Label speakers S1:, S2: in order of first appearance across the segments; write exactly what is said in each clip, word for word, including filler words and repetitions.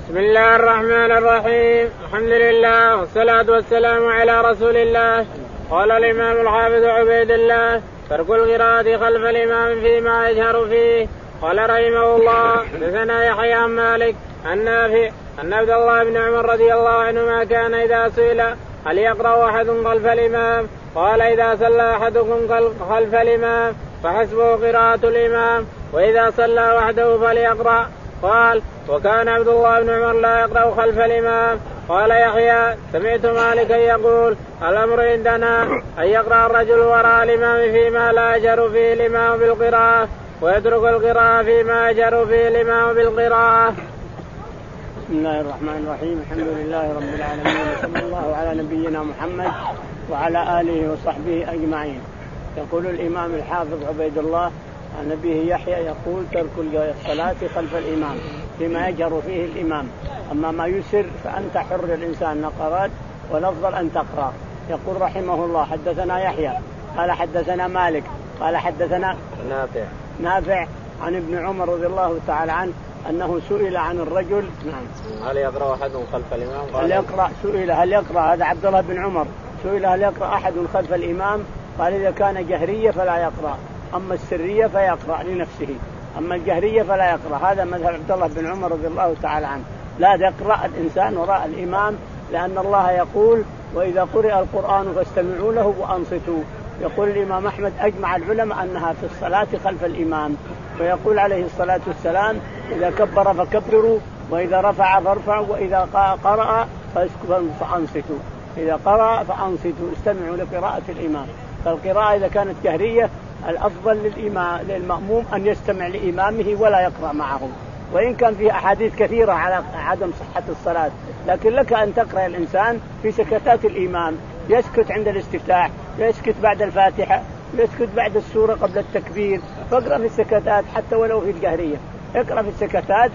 S1: بسم الله الرحمن الرحيم. الحمد لله والصلاة والسلام على رسول الله. قال الإمام الحافظ عبيد الله: ترك القراءة خلف الإمام فيما يجهر فيه. قال رحمه الله: حدثنا يحيى عن مالك عن نافع أن عبد الله بن عمر رضي الله عنهما كان إذا سئل هل يقرأ أحد خلف الإمام قال: إذا صلى أحدكم خلف الإمام فحسبه قراءة الإمام، وإذا صلى وحده فليقرأ. قال: وكان عبد الله بن عمر لا يقرأ خلف الإمام. قال يحيى: سمعت مالكا يقول: الأمر عندنا أن يقرأ الرجل وراء الإمام فيما لا يجهر فيه الإمام بالقراءة، ويترك القراءة فيما يجهر فيه الإمام بالقراءة.
S2: بسم الله الرحمن الرحيم. الحمد لله رب العالمين، وصلى الله على نبينا محمد وعلى آله وصحبه أجمعين. يقول الإمام الحافظ عبيد الله عن أبيه يحيى يقول: ترك الصلاة خلف الإمام فيما يجهر فيه الإمام، أما ما يسر فأنت حر الإنسان نقرات والأفضل أن تقرأ. يقول رحمه الله: حدثنا يحيى قال حدثنا مالك قال حدثنا
S1: نافع
S2: نافع عن ابن عمر رضي الله تعالى عنه أنه سئل عن الرجل نعم
S1: هل يقرأ أحد خلف الإمام؟ قال:
S2: هل يقرأ سئل هل يقرأ هذا عبد الله بن عمر سئل هل يقرأ أحد خلف الإمام؟ قال: إذا كان جهرية فلا يقرأ، أما السرية فيقرأ لنفسه، أما الجهرية فلا يقرأ. هذا مذهب عبد الله بن عمر رضي الله تعالى عنه، لا يقرأ الإنسان وراء الإمام، لأن الله يقول: وإذا قرئ القرآن فاستمعوا له وأنصتوا. يقول الإمام أحمد: أجمع العلماء أنها في الصلاة خلف الإمام. ويقول عليه الصلاة والسلام: إذا كبر فكبروا، وإذا رفع فارفعوا، وإذا قرأ فأنصتوا. إذا قرأ فأنصتوا، استمعوا لقراءة الإمام. فالقراءة إذا كانت جهرية الأفضل للإمام للمأموم أن يستمع لإمامه ولا يقرأ معه، وإن كان في أحاديث كثيرة على عدم صحة الصلاة، لكن لك أن تقرأ الإنسان في سكتات الإمام، يسكت عند الاستفتاح، يسكت بعد الفاتحة، يسكت بعد السورة قبل التكبير، فاقرأ في السكتات حتى ولو في الجهرية، اقرأ في السكتات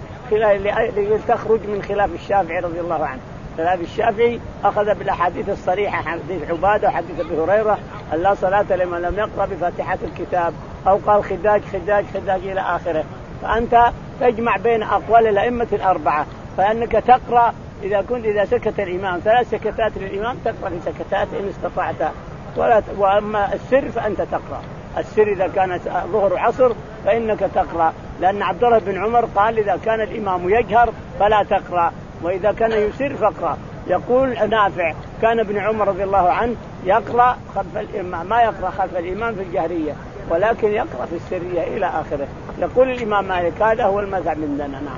S2: لتخرج من خلاف الشافعي رضي الله عنه. خلاف الشافعي أخذ بالأحاديث الصريحة، حديث عبادة وحديث أبي هريرة: لا صلاة لمن لم يقرأ بفاتحة الكتاب، أو قال خداج خداج خداج إلى آخره. فأنت تجمع بين أقوال الأئمة الأربعة، فأنك تقرأ إذا كنت إذا سكت الإمام ثلاث سكتات للإمام تقرأ في سكتات إن استطعت، ولا وأما السر فأنت تقرأ السر. إذا كان ظهر وعصر فإنك تقرأ، لأن عبد الله بن عمر قال: إذا كان الإمام يجهر فلا تقرأ، وإذا كان يسر فاقرأ. يقول نافع: كان ابن عمر رضي الله عنه يقرأ خلف الإمام، ما يقرأ خلف الإمام في الجهرية، ولكن يقرأ في السرية إلى آخره. يقول الإمام مالك: هذا هو المذهب عندنا. نعم.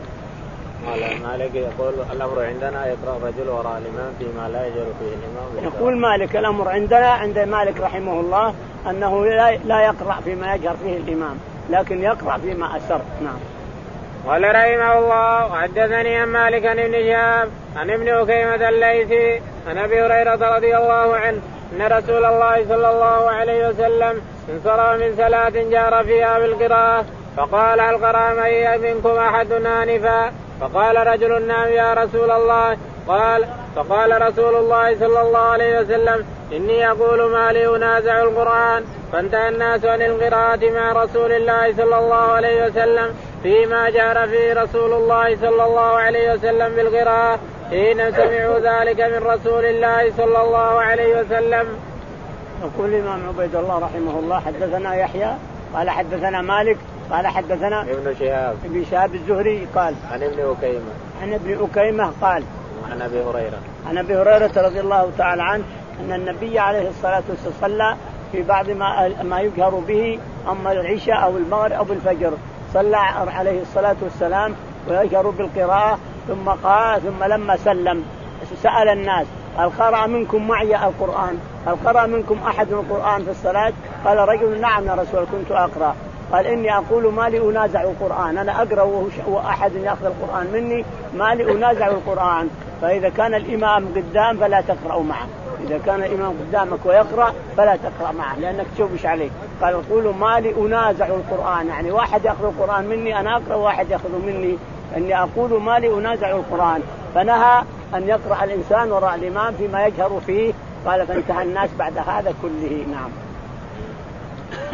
S1: قال مالك: يقول الأمر عندنا يقرأ رجل وراء الإمام فيما لا يجهر فيه الإمام.
S2: يقول مالك: الأمر عندنا عند مالك رحمه الله أنه لا يقرأ فيما يجهر فيه الإمام، لكن يقرأ فيما أسر. نعم.
S1: قال رحمه الله: وحدثني عن مالك عن ابن شهاب عن ابن أكيمة الليثي عن أبي هريرة رضي الله عنه أن رسول الله صلى الله عليه وسلم انصرف من صلاة جار فيها بالقراءة، فقال: هل قرأ منكم أحد آنفا؟ فقال رجل: نعم يا رسول الله. قال: فقال رسول الله صلى الله عليه وسلم: إني أقول ما لي أنازع القرآن. فانتهى الناس عن القراءة مع رسول الله صلى الله عليه وسلم فيما جار فيه رسول الله صلى الله عليه وسلم بالقراءة، حين سمعوا ذلك من رسول الله صلى الله عليه وسلم.
S2: يقول الإمام عبيد الله رحمه الله: حدثنا يحيى قال حدثنا مالك قال حدثنا
S1: ابن شهاب
S2: ابن شهاب الزهري قال
S1: عن ابن أكيمة
S2: عن ابن أكيمة قال
S1: عن أبي هريرة
S2: عن أبي هريرة رضي الله تعالى عنه أن النبي عليه الصلاة والسلام صلى في بعض ما ما يجهر به، أما العشاء أو المغرب أو الفجر، صلى عليه الصلاة والسلام ويجهر بالقراءة، ثم قال ثم لما سلم سأل الناس: هل قرأ منكم معي القرآن؟ هل قرأ منكم أحد القرآن في الصلاة؟ قال رجل: نعم يا رسول كنت أقرأ. قال: إني أقول ما لي أنازع القرآن، أنا أقرأ وأحد يأخذ القرآن مني، ما لي أنازع القرآن. فإذا كان الإمام قدام فلا تقرأ معه، إذا كان الإمام قدامك ويقرأ فلا تقرأ معه لأنك تشوش عليه. قال: قولوا ما لي أنازع القرآن، يعني واحد يأخذ القرآن مني أنا أقرأ وواحد يأخذه مني، أني أقول ما لي أنازع القرآن. فنهى أن يقرأ الإنسان وراء الإمام فيما يجهر فيه. قال: فانتهى الناس بعد هذا كله. نعم.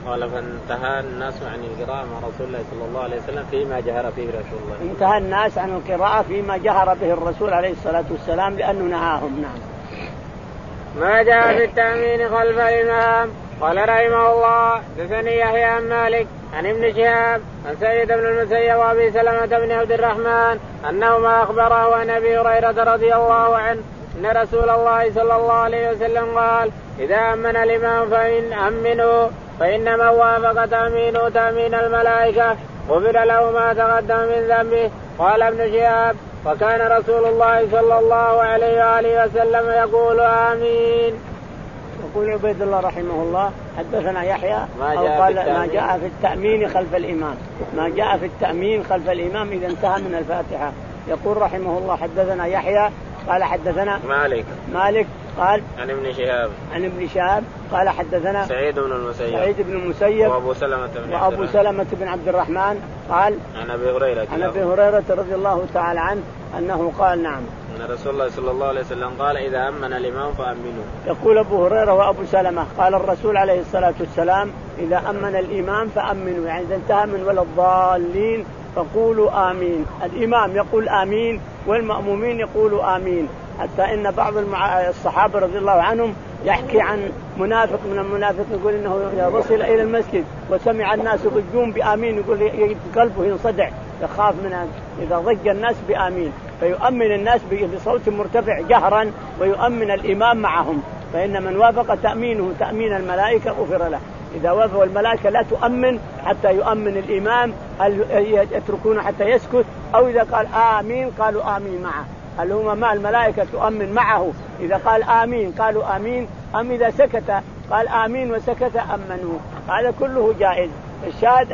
S1: قال فانتهى الناس عن القراءة مع رسول الله صلى الله عليه وسلم فيما جهر فيه رسول الله.
S2: انتهى الناس عن القراءة فيما جهر به الرسول عليه الصلاة والسلام لأنه نهاهم. نعم.
S1: ما جاء في التأمين خلف الإمام. قال رحمه الله حدثني يحيى عن مالك عن ابن شهاب عن سعيد بن المسيب وابي سلمة بن عبد الرحمن انهما اخبره عن ابي هريرة رضي الله عنه ان رسول الله صلى الله عليه وسلم قال اذا امن الامام فان امنوا فانما وافق تامينه تامين الملائكة غفر له ما تقدم من ذنبه. قال ابن شهاب وكان رسول الله صلى الله عليه وآله وسلم يقول آمين.
S2: يقول عبيد الله رحمه الله حدثنا يحيى
S1: ما
S2: أو
S1: جاء,
S2: قال ما جاء في التأمين خلف الإمام. ما جاء في التأمين خلف الإمام إذا انتهى من الفاتحة. يقول رحمه الله حدثنا يحيى قال حدثنا
S1: مالك
S2: مالك قال
S1: عن ابن شهاب
S2: عن ابن شهاب قال حدثنا
S1: سعيد بن المسيب
S2: سعيد بن المسيب
S1: وأبو سلمة بن
S2: وأبو سلمة بن عبد الرحمن قال
S1: عن أبي هريرة
S2: عن أبي هريرة رضي الله تعالى عنه أنه قال نعم
S1: أن رسول الله صلى الله عليه وسلم قال إذا أمن الإمام فأمنوا.
S2: يقول أبو هريرة وأبو سلمة قال الرسول عليه الصلاة والسلام إذا أمن الإمام فأمنوا يعني إذا انتهى من ولا الضالين فقولوا آمين. الإمام يقول آمين والمأمومين يقولوا آمين. حتى إن بعض المع... الصحابة رضي الله عنهم يحكي عن منافق من المنافق يقول إنه وصل إلى المسجد وسمع الناس يضجون بآمين يقول قلبه ينصدع يخاف من إذا ضج الناس بآمين فيؤمن الناس بصوت مرتفع جهرا ويؤمن الإمام معهم. فإن من وافق تأمينه تأمين الملائكة غفر له. إذا وافق الملائكة لا تؤمن حتى يؤمن الإمام هل يتركونه حتى يسكت أو إذا قال آمين قالوا آمين معه. هل هما مع الملائكة تؤمن معه إذا قال آمين قالوا آمين أم إذا سكت قال آمين وسكت أمنوا. هذا كله جائز. الشاهد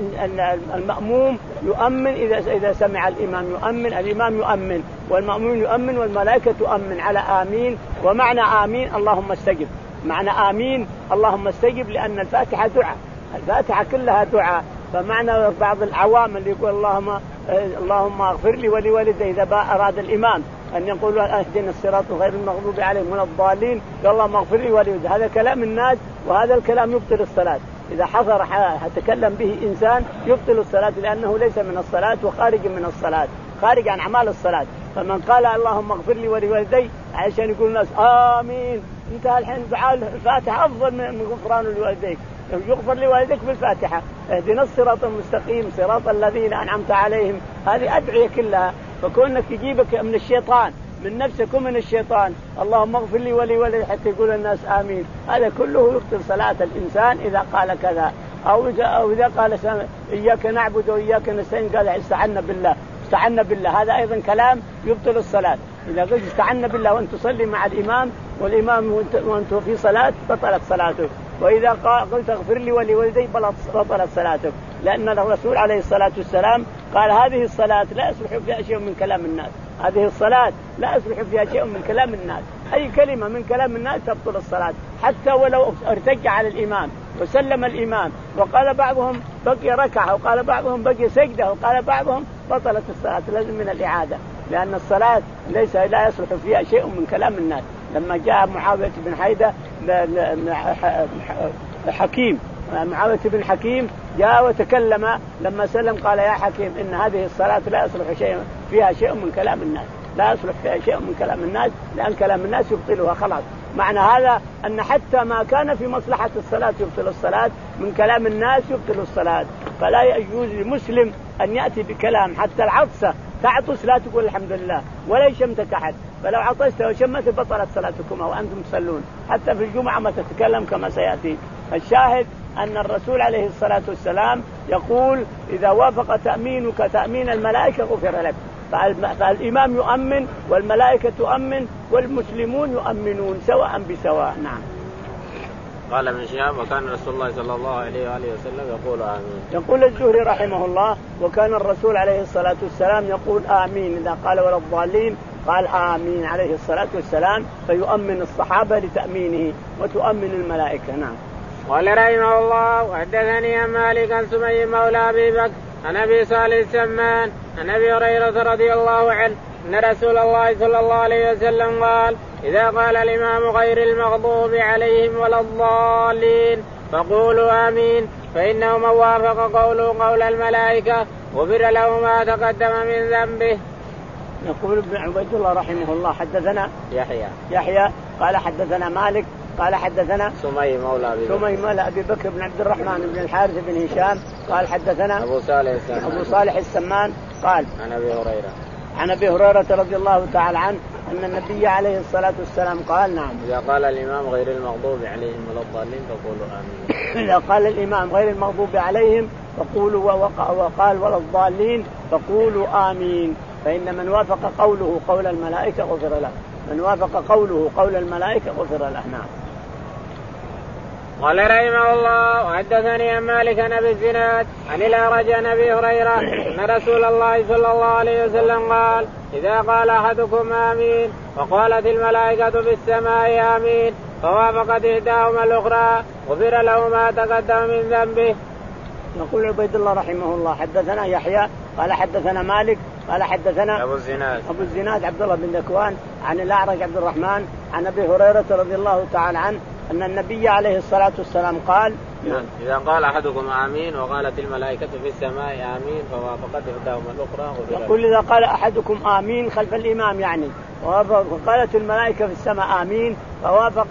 S2: أن المأموم يؤمن إذا إذا سمع الإمام يؤمن الإمام يؤمن والمأموم يؤمن والملائكة تؤمن على آمين. ومعنى آمين اللهم استجب. معنى آمين اللهم استجب لأن الفاتحة دعاء. الفاتحة كلها دعاء. فمعنى بعض العوام اللي يقول اللهم اللهم اغفر لي ولوالدي إذا أراد الإمام أن يقول اهدنا الصراط غير المغضوب عليهم ولا الضالين اللهم اغفر لي ولوالدي. هذا كلام الناس وهذا الكلام يبطل الصلاة. إذا حضر تكلم به إنسان يبطل الصلاة لأنه ليس من الصلاة وخارج من الصلاة خارج عن أعمال الصلاة. فمن قال اللهم اغفر لي ولوالدي عشان يقول الناس آمين انتهى الحين دعاء الفاتحة أفضل من غفران لوالديك. يغفر لوالديك بالفاتحة اهدنا الصراط المستقيم صراط الذين أنعمت عليهم. هذه أدعية كلها. فكونك تجيبك من الشيطان من نفسك ومن الشيطان اللهم اغفر لي ولوالدي حتى يقول الناس آمين هذا كله يبطل صلاة الإنسان إذا قال كذا. أو إذا, أو إذا قال إياك نعبد وإياك نستعين قال استعنا بالله استعنا بالله هذا أيضا كلام يبطل الصلاة. إذا قلت استعنا بالله وأنت تصلي مع الإمام والإمام وأنت في صلاة بطلت صلاتك. وإذا قلت اغفر لي ولوالدي بطلت صلاتك. لأن الرسول عليه الصلاة والسلام قال هذه الصلاة لا يصلح فيها شيء من كلام الناس. هذه الصلاة لا يصلح فيها شيء من كلام الناس. أي كلمة من كلام الناس تبطل الصلاة حتى ولو ارتجع على الإمام وسلم الإمام وقال بعضهم بقي ركعة وقال بعضهم بقي سجدة وقال بعضهم بطلت الصلاة. لازم من الإعادة لأن الصلاة ليس لا يصلح فيها شيء من كلام الناس. لما جاء معاوية بن حيدة حكيم معاوية بن حكيم جاء وتكلم لما سلم قال يا حكيم إن هذه الصلاة لا يصلح شيء فيها شيء من كلام الناس لا يصلح فيها شيء من كلام الناس لأن كلام الناس يبطلها خلاص. معنى هذا أن حتى ما كان في مصلحة الصلاة يبطل الصلاة من كلام الناس يبطل الصلاة. فلا يجوز للمسلم أن يأتي بكلام حتى العطسة تعطس لا تقول الحمد لله ولا يشمتك أحد. فلو عطست وشمت بطلت صلاتكما وأنتم تصلون. حتى في الجمعة ما تتكلم كما سيأتي. الشاهد أن الرسول عليه الصلاة والسلام يقول إذا وافق تأمينك تأمين الملائكة غفر لك. فالإمام يؤمن والملائكة تؤمن والمسلمون يؤمنون سواء بسواء. نعم.
S1: قال ابن شهاب وكان رسول الله صلى الله عليه وآله وسلم يقول آمين.
S2: يقول الزهري رحمه الله وكان الرسول عليه الصلاة والسلام يقول آمين إذا قال ولا الضالين قال آمين عليه الصلاة والسلام فيؤمن الصحابة لتأمينه وتؤمن الملائكة. نعم.
S1: قال رحمه الله وحدثني عن مالك عن سمي مولى أبي بكر عن أبي صالح السمان عن أبي هريرة رضي الله عنه أن رسول الله صلى الله عليه وسلم قال إذا قال الإمام غير المغضوب عليهم ولا الضالين فقولوا آمين فإنه من وافق قوله قول الملائكة غفر له ما تقدم من ذنبه.
S2: يقول ابن عبيد الله رحمه الله حدثنا
S1: يحيى
S2: يحيى قال حدثنا مالك قال حدثنا
S1: سمي مولى أبي بكر
S2: سمي مولى أبي بكر بن عبد الرحمن بن الحارث بن هشام قال حدثنا
S1: أبو صالح السمان
S2: أبو صالح السمان قال
S1: عن أبي هريرة
S2: عن أبي هريرة رضي الله تعالى عنه أن النبي عليه الصلاة والسلام قال نعم
S1: إذا قال الإمام غير المغضوب عليهم ولا الضالين فقولوا آمين.
S2: إذا قال الإمام غير المغضوب عليهم فقولوا وقال ولا الضالين فقولوا آمين فإن من وافق قوله قول الملائكة غفر له من وافق قوله قول الملائكة غفر له. نعم.
S1: قال رحمه الله وحدثني عن مالك عن ابي الزناد عن الأعرج عن ابي هريره ان رسول الله صلى الله عليه وسلم قال اذا قال احدكم امين وقالت الملائكه في السماء امين فوافقت احداهما الاخرى غفر له ما تقدم من ذنبه.
S2: يقول عبيد الله رحمه الله حدثنا يحيى قال حدثنا مالك قال حدثنا
S1: ابو الزناد
S2: ابو الزناد عبد الله بن ذكوان عن الأعرج عبد الرحمن عن ابي هريره رضي الله تعالى عنه أن النبي عليه الصلاة والسلام قال
S1: نعم. إذا قال أحدكم آمين وقالت الملائكة في السماء آمين فوافقت إحداهما الأخرى.
S2: يقول إذا قال أحدكم آمين خلف الإمام يعني وقالت الملائكة في السماء آمين فوافق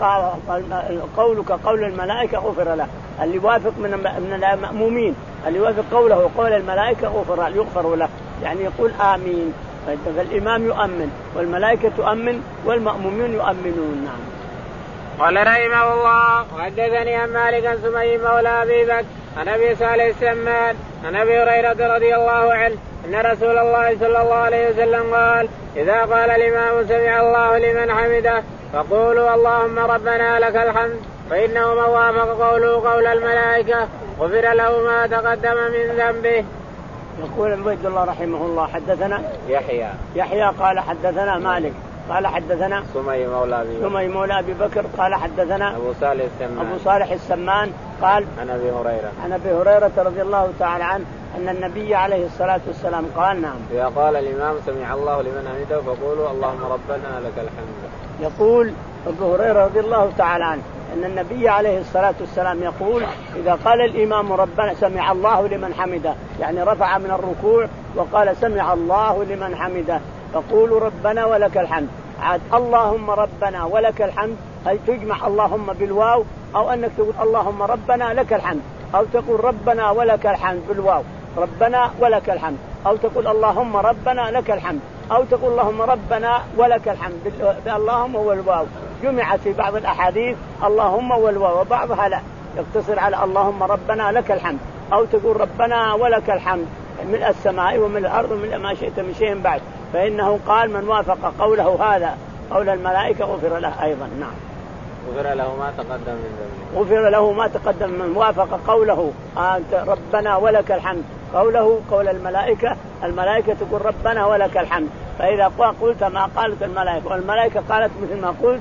S2: قولك قول الملائكة غفر له. اللي يوافق من من المأمومين اللي يوافق قوله قول الملائكة غفر يغفر له يعني يقول آمين فالإمام يؤمن والملائكة تؤمن والمأمومين يؤمنون. نعم.
S1: قال رحمه الله وحدثني عن مالك عن سمي مولى أبي بكر عن أبي صالح السمان عن أبي هريرة رضي الله عنه أن رسول الله صلى الله عليه وسلم قال إذا قال الإمام سمع الله لمن حمده فقولوا اللهم ربنا لك الحمد فإنه من وافق قوله قول الملائكة غفر له ما تقدم من ذنبه.
S2: يقول عبيد الله رحمه الله حدثنا
S1: يحيى
S2: يحيى قال حدثنا مالك قال حدثنا
S1: سمي مولى أبي بكر
S2: سمي مولى أبي بكر قال حدثنا
S1: أبو صالح السمان
S2: أبو صالح السمان قال
S1: عن أبي هريرة
S2: عن أبي هريرة رضي الله تعالى عنه أن النبي عليه الصلاة والسلام قال نعم.
S1: إذا قال الإمام سمع الله لمن حمده فقولوا اللهم ربنا لك الحمد.
S2: يقول أبو هريرة رضي الله تعالى عنه أن النبي عليه الصلاة والسلام يقول إذا قال الإمام ربنا سمع الله لمن حمده يعني رفع من الركوع وقال سمع الله لمن حمده فقولوا ربنا ولك الحمد. عاد اللهم ربنا ولك الحمد هل تجمع اللهم بالواو أو أنك تقول اللهم ربنا لك الحمد أو تقول ربنا ولك الحمد بالواو ربنا ولك الحمد أو تقول اللهم ربنا لك الحمد أو تقول اللهم ربنا ولك الحمد باللهم والواو. جمعت في بعض الأحاديث اللهم والواو وبعضها لا يقتصر على اللهم ربنا لك الحمد أو تقول ربنا ولك الحمد من السماء ومن الأرض ومن ما شئت من شيء بعد فإنه قال من وافق قوله هذا قول الملائكة غفر له أيضا. نعم.
S1: غفر له ما تقدم من ذنبه
S2: غفر له ما تقدم من وافق قوله أنت ربنا ولك الحمد قوله قول الملائكة الملائكة تقول ربنا ولك الحمد فإذا قلت ما قالت الملائكة والملائكة قالت مثل ما قلت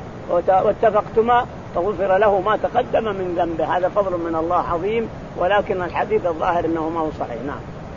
S2: واتفقتما فغفر له ما تقدم من ذنبه. هذا فضل من الله عظيم ولكن الحديث الظاهر أنه ما هو صحيح. نعم.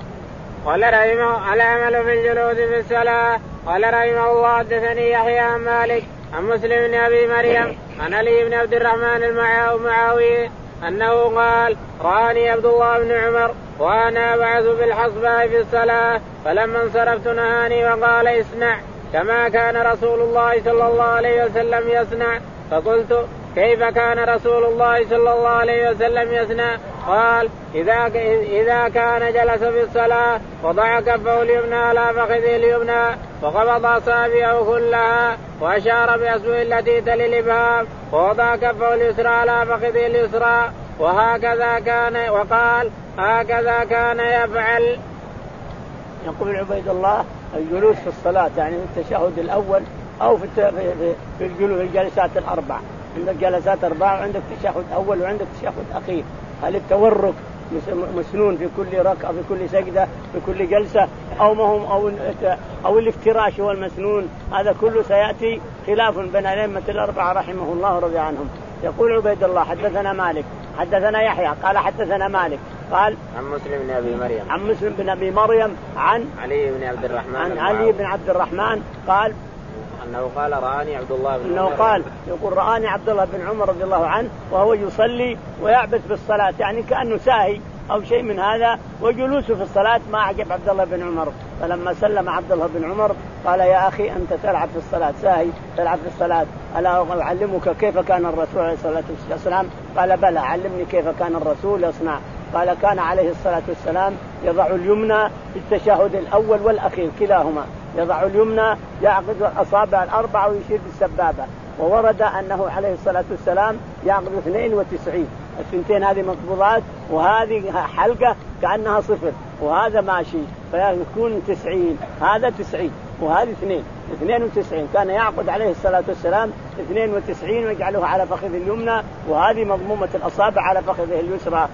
S1: قال رحمه العمل في الجلوس في الصلاة. قال رحمه الله حدثني يحيى عن مالك عن مسلم بن أبي مريم عن علي بن عبد الرحمن المعاوي أنه قال رآني عبد الله بن عمر وأنا أبعث بالحصباء في الصلاة فلما انصرفت نهاني وقال اصنع كما كان رسول الله صلى الله عليه وسلم يصنع فقلت كيف كان رسول الله صلى الله عليه وسلم يصنع؟ قال إذا إذا كان جلس في الصلاة وضع كفه اليمنى على فخذه اليمنى وقبض أصابعه كلها وأشار بأصبعه التي تلي الإبهام ووضع كفه اليسرى على فخذه اليسرى وهكذا كان وقال هكذا كان يفعل.
S2: يقول عبيد الله الجلوس في الصلاة يعني في التشهد الأول أو في في في الجلوس الجلسات الأربع. عندك جلسات أربعة وعندك تشهد أول وعندك تشهد أخير. هل التورك مسنون في كل ركعة في كل سجدة في كل جلسة أو ما هم أو أو الافتراش هو المسنون؟ هذا كله سيأتي خلاف بين الأئمة الأربعة رحمه الله رضي عنهم. يقول عبيد الله حدثنا مالك حدثنا يحيى قال حدثنا مالك قال
S1: عن مسلم بن أبي مريم
S2: عن مسلم بن أبي مريم عن
S1: علي بن عبد الرحمن
S2: عن علي بن عبد الرحمن قال
S1: أنه قال رآني عبد الله بن
S2: أنه
S1: عمر
S2: قال يقول رآني عبد الله بن عمر رضي الله عنه وهو يصلي ويعبث بالصلاة، يعني كأنه ساهي أو شيء من هذا، وجلوسه في الصلاة ما أعجب عبد الله بن عمر. فلما سلم عبد الله بن عمر قال يا أخي أنت تلعب في الصلاة، ساهي تلعب في الصلاة، ألا أعلمك كيف كان الرسول عليه الصلاة والسلام؟ قال بلى، علمني كيف كان الرسول يصنع. قال كان عليه الصلاة والسلام يضع اليمنى في التشهد الأول والأخير كلاهما، يضع اليمنى يعقد الأصابع الأربعة ويشير بالسبابة. وورد أنه عليه الصلاة والسلام يعقد اثنين وتسعين، الثنتين هذه مقبوضات وهذه حلقة كأنها صفر، وهذا ماشي فيكون تسعين، هذا تسعين وهذه اثنين اثنين وتسعين. كان يعقد عليه الصلاة والسلام اثنين وتسعين ويجعله على فخذ اليمنى، وهذه مضمومة الأصابع على فخذه اليسرى.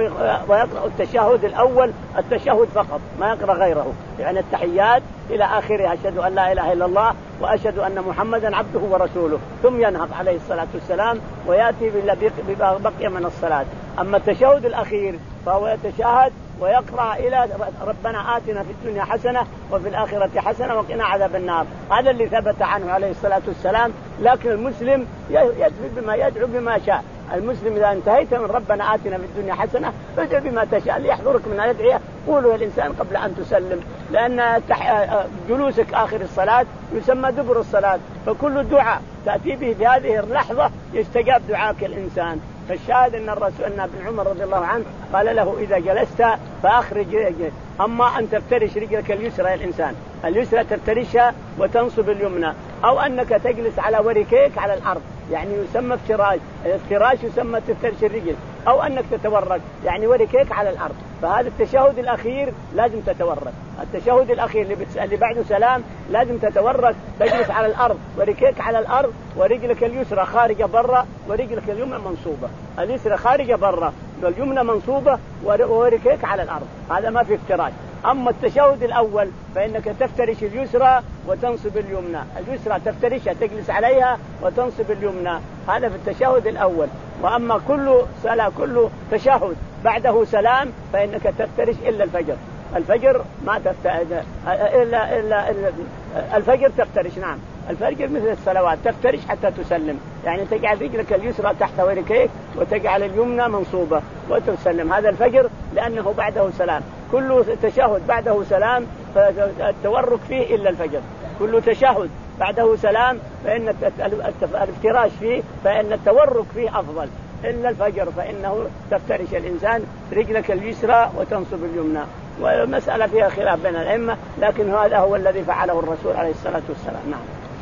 S2: ويقرأ التشهد الأول التشهد فقط، ما يقرأ غيره، يعني التحيات إلى آخره، أشهد أن لا إله إلا الله وأشهد أن محمدا عبده ورسوله، ثم ينهض عليه الصلاة والسلام ويأتي بما بقي من الصلاة. أما التشهد الأخير فهو يتشهد ويقرأ إلى ربنا آتنا في الدنيا حسنة وفي الآخرة حسنة وقنا عذاب النار. هذا اللي ثبت عنه عليه الصلاة والسلام. لكن المسلم يدعو بما يدعو بما شاء. المسلم إذا انتهيت من ربنا آتنا في الدنيا حسنة فادعو بما تشاء، ليحضرك من يدعيه قوله الإنسان قبل أن تسلم، لأن جلوسك آخر الصلاة يسمى دبر الصلاة، فكل دعاء تأتي به في هذه اللحظة يستجاب دعاك الإنسان. فالشاهد أن الرسول أن ابن عمر رضي الله عنه قال له إذا جلست فأخرج رجلك، أما أن تفترش رجلك اليسرى الإنسان اليسرى تفترشها وتنصب اليمنى، أو أنك تجلس على وركيك على الأرض يعني يسمى افتراش، الافتراش يسمى تفترش الرجل، أو أنك تتورك يعني وركيك على الأرض. فهذا التشهد الأخير لازم تتورك، التشهد الأخير اللي, بتس... اللي بعده سلام لازم تتورك، تجلس على الأرض وركيك على الأرض ورجلك اليسرى خارجة برا ورجلك اليمنى منصوبة، اليسرى خارجة برا واليمنى منصوبة وركيك على الأرض، هذا ما في افتراش. أما التشهد الأول فإنك تفترش اليسرى وتنصب اليمنى، اليسرى تفترشها تجلس عليها وتنصب اليمنى، هذا في التشهد الأول. وأما كل صلاة كل تشهد بعده سلام فإنك تفترش إلا الفجر، الفجر ما تفترش إلا, إلا, إلا الفجر تفترش، نعم الفجر مثل الصلوات تفترش حتى تسلم، يعني تجعل رجلك اليسرى تحت وركيك وتجعل اليمنى منصوبة وتسلم، هذا الفجر لأنه بعده سلام. كل تشهد بعده سلام فالتورك فيه إلا الفجر، كل تشهد بعده سلام فإن الافتراش فيه فإن التورك فيه أفضل، إلا الفجر فإنه تفترش الإنسان رجلك اليسرى وتنصب اليمنى. والمسألة فيها خلاف بين الأئمة، لكن هذا هو الذي فعله الرسول عليه الصلاة والسلام. نعم.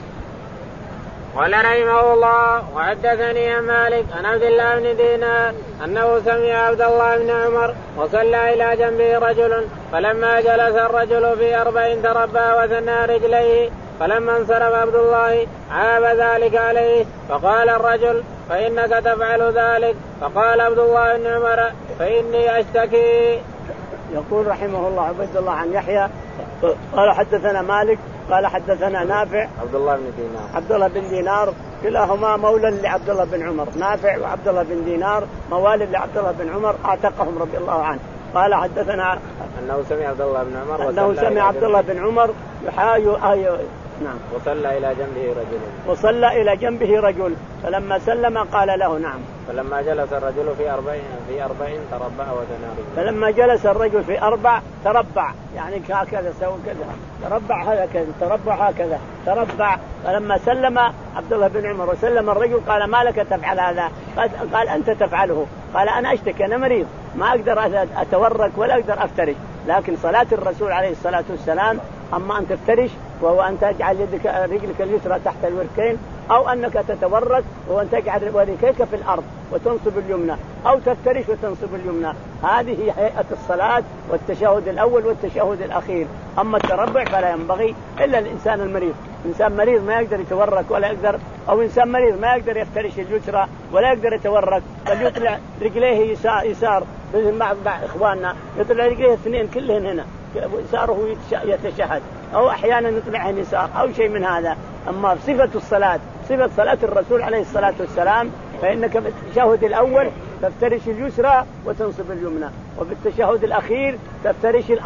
S1: قال رحمه الله وحدثني عن مالك عن عبد الله بن دينار أنه سمع عبد الله بن عمر وصلى إلى جنبه رجل، فلما جلس الرجل في أربع تربى وثنى رجليه، فلما انصرف عبد الله عاب ذلك عليه، فقال الرجل فإنك تفعل ذلك، فقال عبد الله بن عمر فإني أشتكي.
S2: يقول رحمه الله عبد الله عن يحيى قال حدثنا مالك قال حدثنا نافع
S1: عبد الله بن دينار
S2: عبد الله بن دينار كلاهما مولى لعبد الله بن عمر، نافع وعبد الله بن دينار موالي لعبد الله بن عمر اعتقهم رضي الله عنه. قال حدثنا
S1: أنه سمع عبد الله بن عمر
S2: أنه سمع عبد الله بن عمر يحايو آيو نعم
S1: وصلى إلى جنبه رجل
S2: وصلى إلى جنبه رجل فلما سلم قال له نعم.
S1: فلما جلس الرجل في أربع في أربع تربع وتنارب
S2: فلما جلس الرجل في أربع تربع يعني هكذا سوى كذا تربع هكذا تربع هكذا تربع. فلما سلم عبد الله بن عمر وسلم الرجل قال ما لك تفعل هذا؟ قال أنت تفعله. قال أنا أشتكي أنا مريض ما أقدر أتورك ولا أقدر أفترش، لكن صلاة الرسول عليه الصلاة والسلام أما أن تفترش وهو أن تجعل يدك رجلك اليسرى تحت الوركين، أو أنك تتورك وهو أن تجعل وركيك في الأرض وتنصب اليمنى، أو تفترش وتنصب اليمنى. هذه هيئة الصلاة والتشهد الأول والتشهد الأخير. أما التربع فلا ينبغي إلا الإنسان المريض، إنسان مريض ما يقدر يتورك ولا يقدر، أو إنسان مريض ما يقدر يفترش اليسرى ولا يقدر يتورك، بل يطلع رجليه يسار, يسار مثل بعض إخواننا يطلع رجليه اثنين كلهن هنا يساره يتشهد، أو أحيانا يطلعهن يسار أو شيء من هذا. أما صفة الصلاة صفة صلاة الرسول عليه الصلاة والسلام فإنك بالتشهد الأول تفترش اليسرى وتنصب اليمنى، وبالتشهد الأخير تفترش الأرض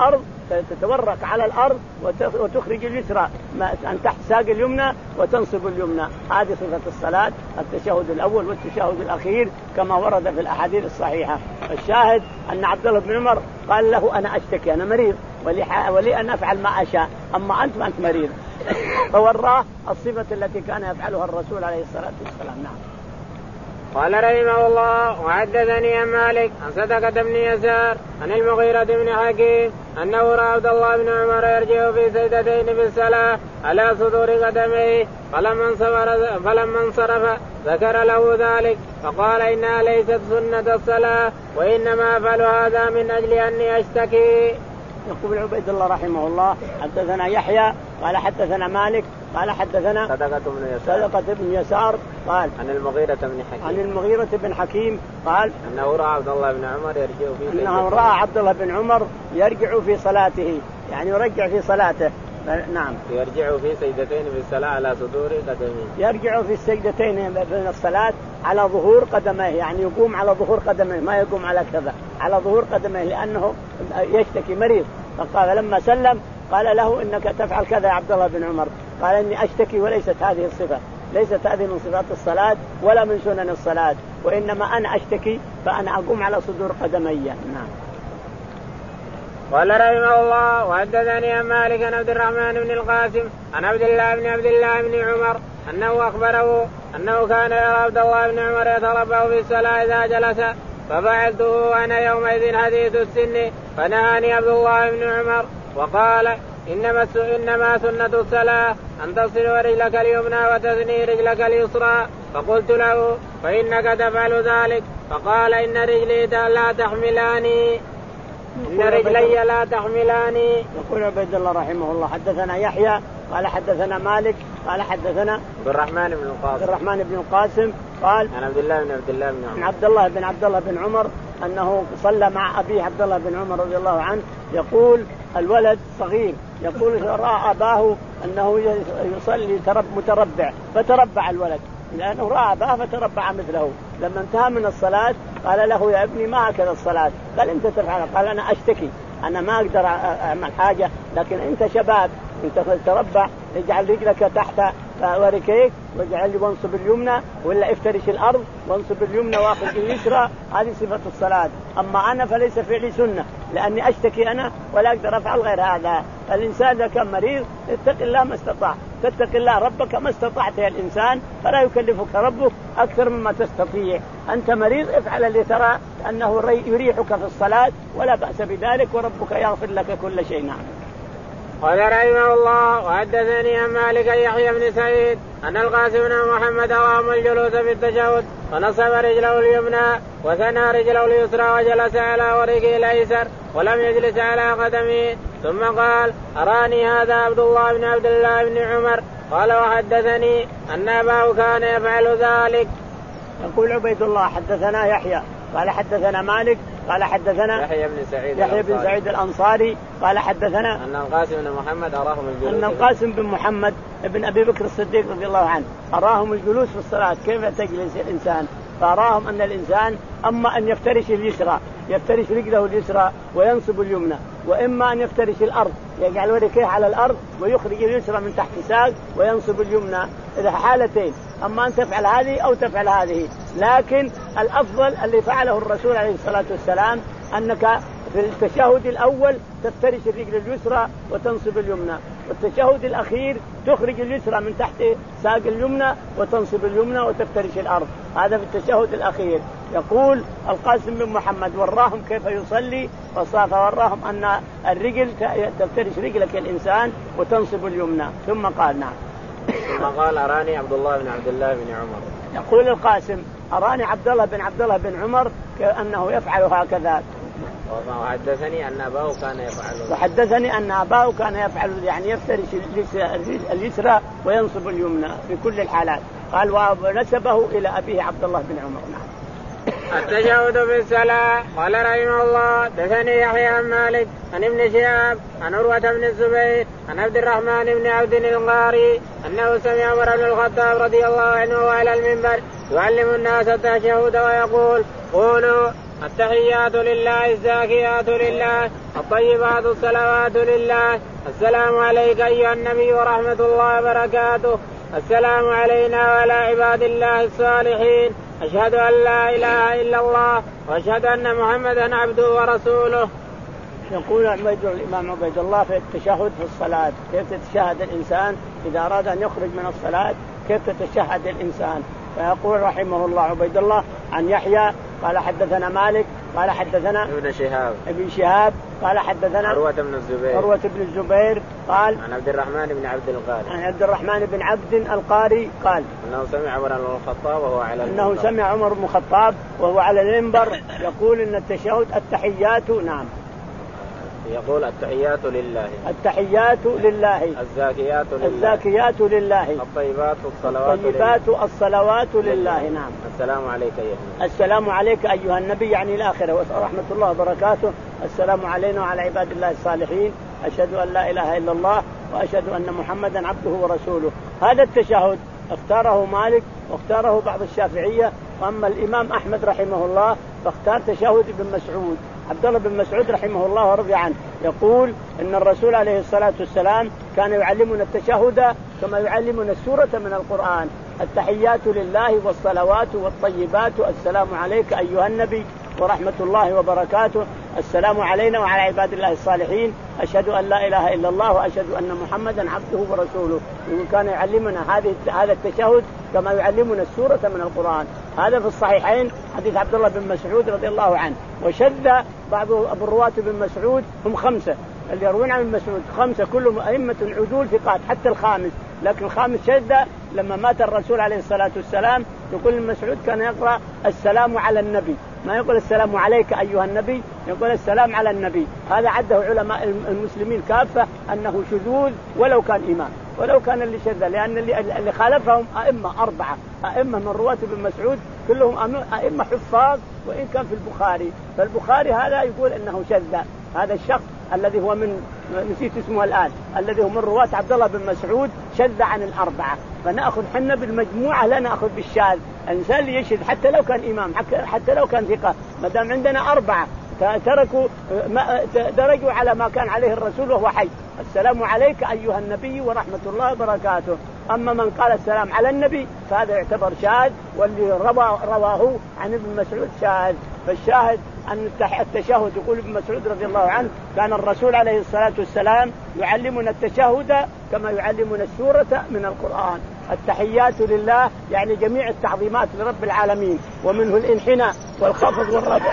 S2: تتورك على الأرض وتخرج اليسرى عن تحت ساق اليمنى وتنصب اليمنى. هذه صفة الصلاة، التشهد الأول والتشهد الأخير كما ورد في الأحاديث الصحيحة. الشاهد أن عبد الله بن عمر قال له أنا أشتكي، أنا مريض ولي, ولي أن أفعل ما أشاء، أما أنت ما أنت مريض. فوراه الصفة التي كان يفعلها الرسول عليه الصلاة والسلام. نعم.
S1: قال رحمه الله وحدثني عن مالك عن صدقة بن يسار عن المغيرة بن حكيم أنه رأى عبد الله بن عمر يرجع في سجدتين في الصلاة على صدور قدميه، فلما انصرف ذكر له ذلك فقال إنها ليست سنة الصلاة وإنما أفعل هذا من أجل أني أشتكي.
S2: يقول عبيد الله رحمه الله حدثنا يحيى قال حدثنا مالك قال حدثنا
S1: صدقة بن يسار
S2: صدقة بن يسار قال
S1: عن المغيرة بن حكيم
S2: عن المغيرة بن حكيم قال
S1: أنه رأى عبد الله بن عمر يرجع في
S2: أنه رأى عبد الله بن عمر يرجع في صلاته، يعني يرجع في صلاته. نعم.
S1: يرجع في سجدتين في الصلاة على صدور قدميه.
S2: يرجع في السجدتين من الصلاة على ظهور قدميه، يعني يقوم على ظهور قدميه، ما يقوم على كذا، على ظهور قدميه لأنه يشتكي مريض. فقال لما سلم قال له إنك تفعل كذا يا عبد الله بن عمر، قال إني أشتكي وليست هذه الصفة، ليست هذه من صفات الصلاة ولا من سنن الصلاة، وإنما أنا أشتكي فأنا أقوم على صدور قدمي. نعم.
S1: قال رحمه الله وحدثني عن مالك عن عبد الرحمن بن القاسم عن عبد الله بن عبد الله بن عمر أنه أخبره أنه كان يرى عبد الله بن عمر يتربع في الصلاة إذا جلس، ففعلته أنا يومئذ حديث السن فنهاني عبد الله بن عمر وقال إنما إنما سنة الصلاة أن تصل رجلك اليمنى وتثني رجلك اليسرى، فقلت له فإنك تفعل ذلك، فقال إن رجلي لا تحملاني إن رجلي لا تحملاني.
S2: يقول عبيد الله رحمه الله حدثنا يحيى قال حدثنا مالك قال حدثنا
S1: عبد الرحمن بن القاسم
S2: عبد الرحمن بن القاسم قال
S1: عن عبد الله بن عبد الله بن عمر
S2: عبد الله بن عبد الله بن عمر أنه صلى مع أبيه عبد الله بن عمر رضي الله عنه، يقول الولد صغير، يقول رأى أباه أنه يصلي متربع فتربع الولد، لأنه رأى أباه فتربع مثله. لما انتهى من الصلاة قال له يا ابني ما هكذا الصلاة، قال أنت تفعل، قال أنا أشتكي، أنا ما أقدر أعمل حاجة، لكن أنت شباب أنت تربع، اجعل رجلك تحت وركيك واجعل وانصب اليمنى، ولا افترش الأرض وانصب اليمنى واخرج اليسرى، هذه صفة الصلاة. أما أنا فليس فعلي سنة لأني أشتكي أنا ولا أقدر أفعل غير هذا. الإنسان إذا كان مريض اتق الله ما استطاع، تتق الله ربك ما استطعت يا الإنسان، فلا يكلفك ربك أكثر مما تستطيع. أنت مريض افعل اللي ترى أنه يريحك في الصلاة ولا بأس بذلك، وربك يغفر لك كل شيء. نعم.
S1: قال رحمه الله وحدثني عن مالك يحيى بن سعيد أن القاسم بن محمد أقام الجلوس في التشهد فنصب رجله اليمنى وثنى رجله اليسرى وجلس على ورقه الأيسر ولم يجلس على قدمه، ثم قال أراني هذا عبد الله بن عبد الله بن عمر. قال وحدثني أن أباه كان يفعل ذلك.
S2: يقول عبيد الله حدثنا يحيى قال حدثنا مالك قال حدثنا
S1: يحيى بن سعيد
S2: يحيى بن سعيد الأنصاري قال حدثنا
S1: أن القاسم بن محمد أراهم الجلوس
S2: أن القاسم بن محمد ابن أبي بكر الصديق رضي الله عنه أراهم الجلوس في الصلاة كيف تجلس الإنسان، فأراهم أن الإنسان أما أن يفترش اليسرى يفترش رجله اليسرى وينصب اليمنى، وإما أن يفترش الأرض يجعل وركيه على الأرض ويخرج اليسرى من تحت ساق وينصب اليمنى، إذا حالتين، أما أن تفعل هذه أو تفعل هذه. لكن الأفضل اللي فعله الرسول عليه الصلاة والسلام أنك في التشهد الأول تفترش الرجل اليسرى وتنصب اليمنى، والتشهد الأخير تخرج اليسرى من تحت ساق اليمنى وتنصب اليمنى وتفترش الأرض، هذا في التشهد الأخير. يقول القاسم بن محمد وراهم كيف يصلي فوراهم أن الرجل تفترش رجلك الإنسان وتنصب اليمنى، ثم قال نعم.
S1: ثم قال أراني عبد الله بن عبد الله بن عمر.
S2: يقول القاسم أراني عبد الله بن عبد الله بن عمر كأنه يفعل هكذا.
S1: وحدثني أن أباه كان يفعل
S2: وحدثني أن أباه كان يفعل يعني يفترش اليسرى وينصب اليمنى في كل الحالات. قال ونسبه إلى أبيه عبد الله بن عمر. نعم.
S1: التشهد في الصلاة. قال رحمه الله دثني يحيى عن مالك عن ابن شهاب عن عروة بن الزبير عن عبد الرحمن بن عبد الغاري أنه سمع عمر بن الخطاب رضي الله عنه على المنبر يعلم الناس التشهد ويقول قولوا التحيات لله الزاكيات لله الطيبات الصلوات لله. السلام عليك أيها النبي ورحمة الله وبركاته. السلام علينا وعلى عباد الله الصالحين. أشهد أن لا إله إلا الله وأشهد أن محمدا عبده ورسوله.
S2: يقول الإمام عبيد الله في التشهد في الصلاة كيف تتشهد الإنسان إذا أراد أن يخرج من الصلاة كيف تتشهد الإنسان. فيقول رحمه الله عبيد الله عن يحيى قال حدثنا مالك قال حدثنا
S1: ابن شهاب
S2: ابن شهاب قال حدثنا
S1: عروة بن الزبير
S2: عروة بن الزبير قال
S1: عن عبد الرحمن بن عبد القاري
S2: عن عبد الرحمن بن عبد القاري قال
S1: أنه سمع عمر بن الخطاب وهو على
S2: أنه
S1: المنبر.
S2: سمع عمر بن الخطاب وهو على المنبر يقول إن التشهد التحيات نعم
S1: يقول التحيات لله
S2: التحيات لله
S1: الزاكيات لله
S2: الزاكيات لله
S1: الطيبات الصلوات
S2: الطيبات
S1: لله.
S2: الصلوات لله. نعم.
S1: السلام عليك أيها النبي.
S2: السلام عليك أيها النبي يعني الآخرة ورحمة الله وبركاته. السلام علينا وعلى عباد الله الصالحين. أشهد أن لا إله إلا الله وأشهد أن محمدا عبده ورسوله. هذا التشهد اختاره مالك واختاره بعض الشافعية، وأما الإمام أحمد رحمه الله فاختار تشهد ابن مسعود. عبد الله بن مسعود رحمه الله ورضي عنه يقول إن الرسول عليه الصلاة والسلام كان يعلمنا التشهد كما يعلمنا السورة من القرآن. التحيات لله والصلوات والطيبات. السلام عليك أيها النبي ورحمة الله وبركاته. السلام علينا وعلى عباد الله الصالحين. أشهد أن لا إله إلا الله وأشهد أن محمدا عبده ورسوله. وكان يعلمنا هذه هذا التشهد كما يعلمنا السورة من القرآن. هذا في الصحيحين حديث عبد الله بن مسعود رضي الله عنه. وشذ بعض أبو الرواة بن مسعود هم خمسة اللي يروون عن مسعود خمسة كلهم أئمة عدول ثقات حتى الخامس، لكن الخامس شذ لما مات الرسول عليه الصلاة والسلام. يقول المسعود كان يقرأ السلام على النبي، ما يقول السلام عليك أيها النبي، يقول السلام على النبي. هذا عده علماء المسلمين كافة أنه شذوذ ولو كان إمام ولو كان اللي شذ، لأن اللي, اللي خالفهم أئمة أربعة أئمة من رواة ابن مسعود كلهم أئمة حفاظ وإن كان في البخاري. فالبخاري هذا يقول أنه شذ. هذا الشخص الذي هو من نسيت اسمه الآن الذي هو من رواة عبد الله بن مسعود شذ عن الأربعة. فنأخذ حنا بالمجموعة لا نأخذ بالشاذ. الإنسان اللي يشذ حتى لو كان إمام حتى لو كان ثقة ما دام عندنا أربعة تركوا درجوا على ما كان عليه الرسول وهو حي. السلام عليك أيها النبي ورحمة الله وبركاته. أما من قال السلام على النبي فهذا يعتبر شاذ، واللي رواه عن ابن مسعود شاذ. فالشاهد أن التشهد يقول ابن مسعود رضي الله عنه كان الرسول عليه الصلاة والسلام يعلمنا التشهد كما يعلمنا السورة من القرآن. التحيات لله يعني جميع التعظيمات لرب العالمين، ومنه الانحناء والخفض والرفع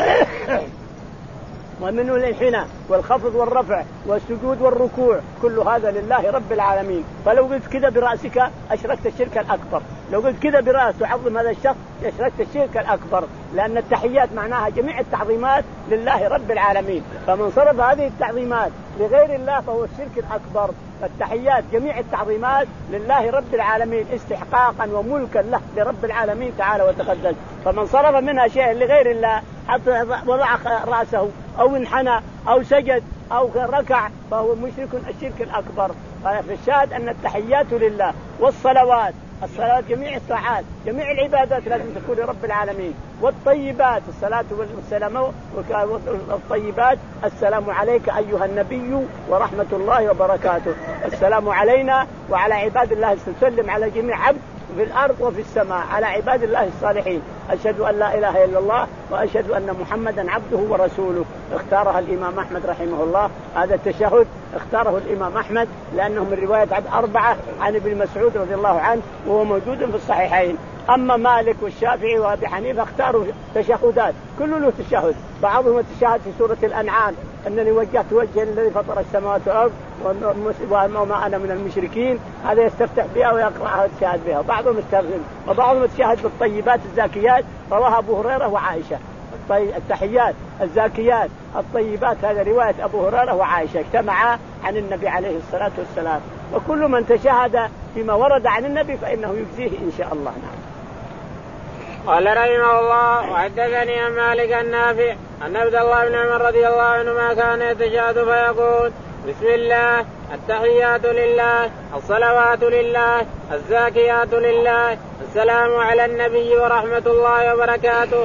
S2: ومنه الانحناء والخفض والرفع والسجود والركوع، كل هذا لله رب العالمين. فلو قلت كذا برأسك أشركت الشرك الأكبر، لو قلت كذا برأس تعظم هذا الشخص أشركت الشرك الأكبر، لأن التحيات معناها جميع التعظيمات لله رب العالمين. فمن صرف هذه التعظيمات لغير الله فهو الشرك الأكبر. فالتحيات جميع التعظيمات لله رب العالمين استحقاقا وملكا له لرب العالمين تعالى وتقدس. فمن صرف منها شيء لغير الله حتى وضع رأسه أو انحنى أو سجد أو ركع فهو مشرك الشرك الأكبر. فالشاهد أن التحيات لله والصلوات الصلاة جميع الطاعات جميع العبادات لازم تكون لرب العالمين. والطيبات الصلاة والسلام والطيبات السلام عليك أيها النبي ورحمة الله وبركاته. السلام علينا وعلى عباد الله، سلم على جميع عبد في الأرض وفي السماء على عباد الله الصالحين. أشهد أن لا إله إلا الله وأشهد أن محمدا عبده ورسوله. اختارها الإمام أحمد رحمه الله. هذا التشهد اختاره الإمام أحمد لأنه من رواية عن أربعة عن ابن مسعود رضي الله عنه وهو موجود في الصحيحين. أما مالك والشافعي وأبي حنيفة اختاروا تشهدات كل له تشهد. بعضهم التشهد في سورة الأنعام أنني وجهت وجهي الذي فطر السماوات والأرض وما أنا من المشركين، هذا يستفتح بها ويقرأها ويتشهد بها. بعضهم استرغم وبعضهم يتشهد بالطيبات الزاكيات رواها أبو هريرة وعائشة. التحيات الزاكيات الطيبات هذا رواية أبو هريرة وعائشة اجتمعا عن النبي عليه الصلاة والسلام. وكل من تشهد فيما ورد عن النبي فإنه يجزيه إن شاء الله. نعم.
S1: قال رحمه الله وحدثني عن مالك النافع أن عبد الله بن عمر رضي الله عنهما كان يتشهد فيقول بسم الله التحيات لله الصلوات لله الزاكيات لله السلام على النبي ورحمة الله وبركاته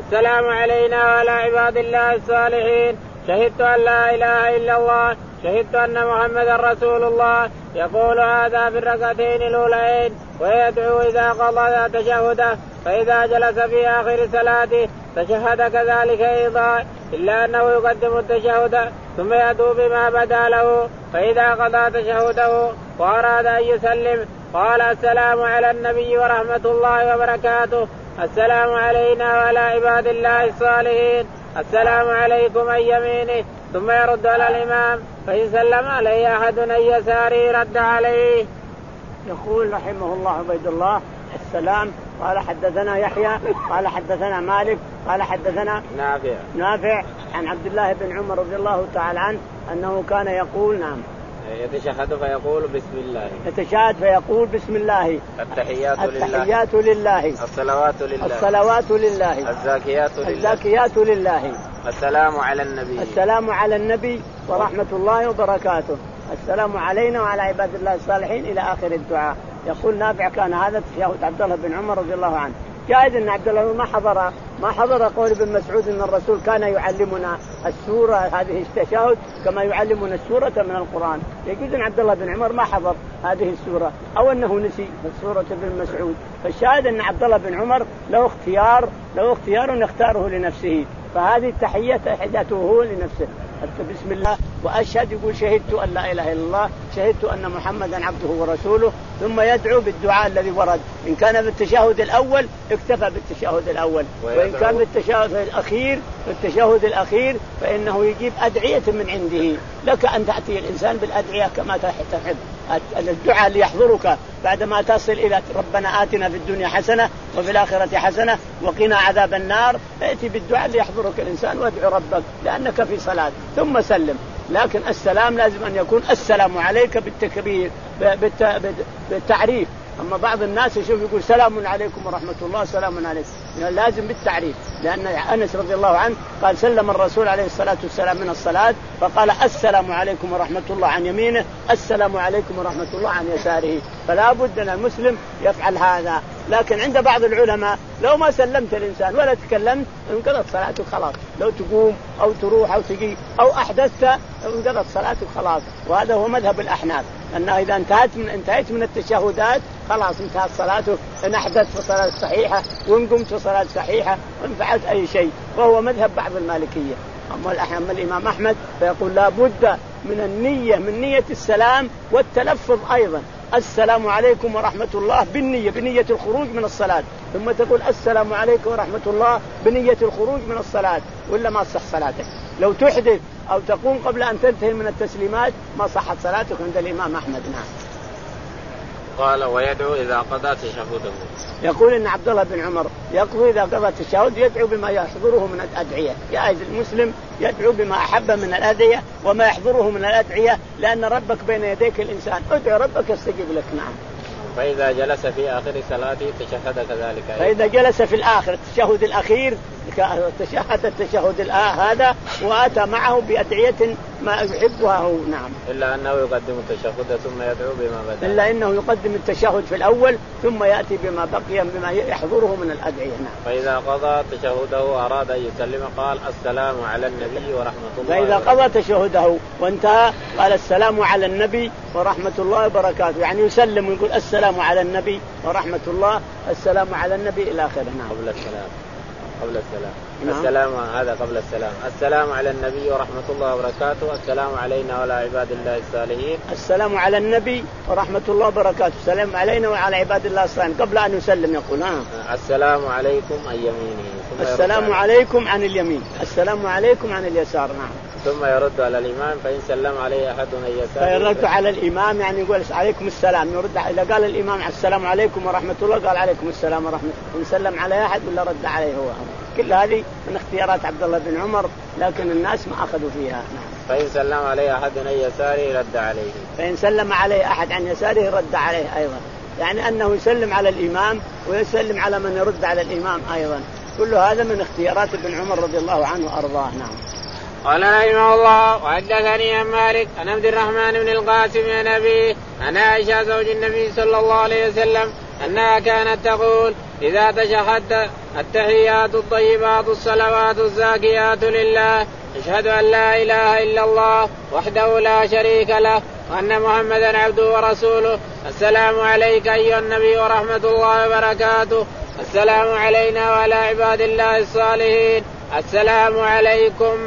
S1: السلام علينا وعلى عباد الله الصالحين شهدت أن لا إله إلا الله شهدت أن محمدا رسول الله يقول هذا في الركعتين الأولين ويدعو إذا قضى تشهده فإذا جلس في آخر صلاته تشهد كذلك أيضا إلا أنه يقدم التشهد ثم يدعو بما بدا له فإذا قضى تشهده وأراد أن يسلم قال السلام على النبي ورحمة الله وبركاته السلام علينا وعلى عباد الله الصالحين السلام عليكم عن يمينه ثم يرد على الإمام فإن سلم عليه أحد عن يساره رد عليه.
S2: يقول رحمه الله عبيد الله السلام قال حدثنا يحيى قال حدثنا مالك قال حدثنا
S1: نافع
S2: نافع عن عبد الله بن عمر رضي الله تعالى عنه أنه كان يقول نعم
S1: يتشهد فيقول بسم الله
S2: يتشهد فيقول بسم الله
S1: التحيات لله
S2: التحيات لله
S1: الصلوات لله
S2: الصلوات لله
S1: الزاكيات لله
S2: الزاكيات لله
S1: السلام على النبي
S2: السلام على النبي ورحمة الله وبركاته السلام علينا وعلى عباد الله الصالحين إلى آخر الدعاء. يقول نافع كان هذا تشهد عبد الله بن عمر رضي الله عنه. جائز أن عبد الله ما حضر ما حضر قول ابن مسعود أن الرسول كان يعلمنا السورة هذه التشهد كما يعلمنا السورة من القرآن. يجوز أن عبد الله بن عمر ما حضر هذه السورة أو أنه نسي سورة ابن مسعود. فالشاهد أن عبد الله بن عمر له اختيار له اختيار يختاره لنفسه فهذه التحية تحيته هو لنفسه بسم الله وأشهد يقول شهدت أن لا إله إلا الله شهدت أن محمدا عبده ورسوله ثم يدعو بالدعاء الذي ورد. إن كان بالتشهد الأول اكتفى بالتشهد الأول وإن كان بالتشهد الأخير بالتشهد الأخير فإنه يجيب أدعية من عنده. لك أن تأتي الإنسان بالأدعية كما تحب الدعاء اللي يحضرك بعدما تصل إلى ربنا آتنا في الدنيا حسنة وفي الآخرة حسنة وقنا عذاب النار فأتي بالدعاء اللي يحضرك الإنسان وادعو ربك لأنك في صلاة ثم سلم. لكن السلام لازم أن يكون السلام عليك بالتكبير بالتعريف. أما بعض الناس يشوف يقول سلام عليكم ورحمة الله سلام عليكم يعني لازم بالتعريف لأن أنس رضي الله عنه قال سلم الرسول عليه الصلاة والسلام من الصلاة فقال السلام عليكم ورحمة الله عن يمينه السلام عليكم ورحمة الله عن يساره. فلا بد أن المسلم يفعل هذا. لكن عند بعض العلماء لو ما سلمت الإنسان ولا تكلمت انقضت صلاته خلاص. لو تقوم أو تروح أو تجي أو أحدثت انقضت صلاته خلاص. وهذا هو مذهب الأحناف أنه إذا انتهت من انتهيت من التشهدات خلاص انتهت صلاته. إن أحدثت في صلاة صحيحة وإن قمت في صلاة صحيحة وإن فعلت أي شيء. وهو مذهب بعض المالكية. أما الإمام أحمد فيقول لا بد من النية من نية السلام والتلفظ أيضا السلام عليكم ورحمة الله بالنية بنية الخروج من الصلاة ثم تقول السلام عليكم ورحمة الله بنية الخروج من الصلاة وإلا ما صح صلاتك. لو تحدث أو تقوم قبل أن تنتهي من التسليمات ما صحت صلاتك عند الإمام أحمد. نعم.
S1: قال ويدعو إذا قضى تشهده.
S2: يقول إن عبد الله بن عمر يقول إذا قضى التشهد يدعو بما يحضره من الأدعية. جائز المسلم يدعو بما أحب من الأدعية وما يحضره من الأدعية لأن ربك بين يديك الإنسان ادعو ربك يستجيب لك. نعم.
S1: فإذا جلس في آخر صلاته تشهد كذلك.
S2: فإذا جلس في الآخر التشهد الأخير تشهد التشهد هذا وأتى معه بأدعية ما يحبها هو. نعم.
S1: إلا أنه يقدم التشهد ثم يدعو بما بدأ.
S2: إلا أنه يقدم التشهد في الأول ثم يأتي بما بقي بما يحضره من الأدعية. نعم.
S1: فإذا قضى تشهده أراد أن يسلم قال السلام على النبي ورحمة الله.
S2: فإذا قضى تشهده وانتهى قال السلام على النبي ورحمة الله وبركاته يعني يسلم ويقول السلام على النبي ورحمة الله السلام على النبي إلى آخره. نعم.
S1: قبل السلام قبل السلام.
S2: نعم.
S1: السلام هذا قبل السلام. السلام على النبي ورحمة الله وبركاته السلام علينا وعلى عباد الله الصالحين.
S2: السلام على النبي ورحمة الله وبركاته السلام علينا وعلى عباد الله الصالحين قبل أن يسلم يقول ها.
S1: السلام عليكم عن يمينه.
S2: السلام عليكم عن اليمين السلام عليكم عن اليسار. نعم.
S1: ثم يرد على الإمام فإن سلم عليه أحد عن يساره.
S2: فيرد على الإمام يعني يقول عليكم السلام يرد. إذا قال الإمام السلام عليكم ورحمة الله قال عليكم السلام ورحمة الله. إن سلم على أحد ولا رد عليه هو. كل هذه من اختيارات عبد الله بن عمر لكن الناس ما أخذوا فيها. نعم.
S1: فإن سلم عليه أحد عن يساره رد عليه.
S2: فإن سلم عليه أحد عن يساره رد عليه أيضا يعني أنه يسلم على الإمام ويسلم على من يرد على الإمام أيضا. كل هذا من اختيارات ابن عمر رضي الله عنه وأرضاه. نعم.
S1: قال رحمه الله وحدثني عن مالك عن عبد الرحمن بن القاسم عن أبيه عن عائشة زوج النبي صلى الله عليه وسلم أنها كانت تقول إذا تشهدت التحيات الطيبات الصلوات الزاكيات لله أشهد أن لا إله إلا الله وحده لا شريك له وأن محمدا عبده ورسوله السلام عليك أيها النبي ورحمة الله وبركاته السلام علينا وعلى عباد الله الصالحين السلام عليكم.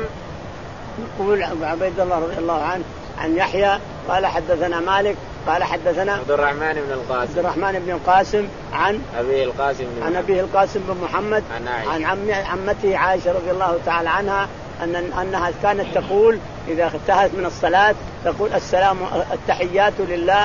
S2: يقول عبيد الله رضي الله عنه عن يحيى قال حدثنا مالك قال حدثنا
S1: عبد الرحمن بن القاسم
S2: عبد الرحمن بن القاسم عن
S1: أبيه القاسم بن
S2: عن أبيه القاسم بن محمد
S1: عن,
S2: عن عمته عائشة رضي الله تعالى عنها أن أنها كانت تقول إذا انتهت من الصلاة تقول السلام التحيات لله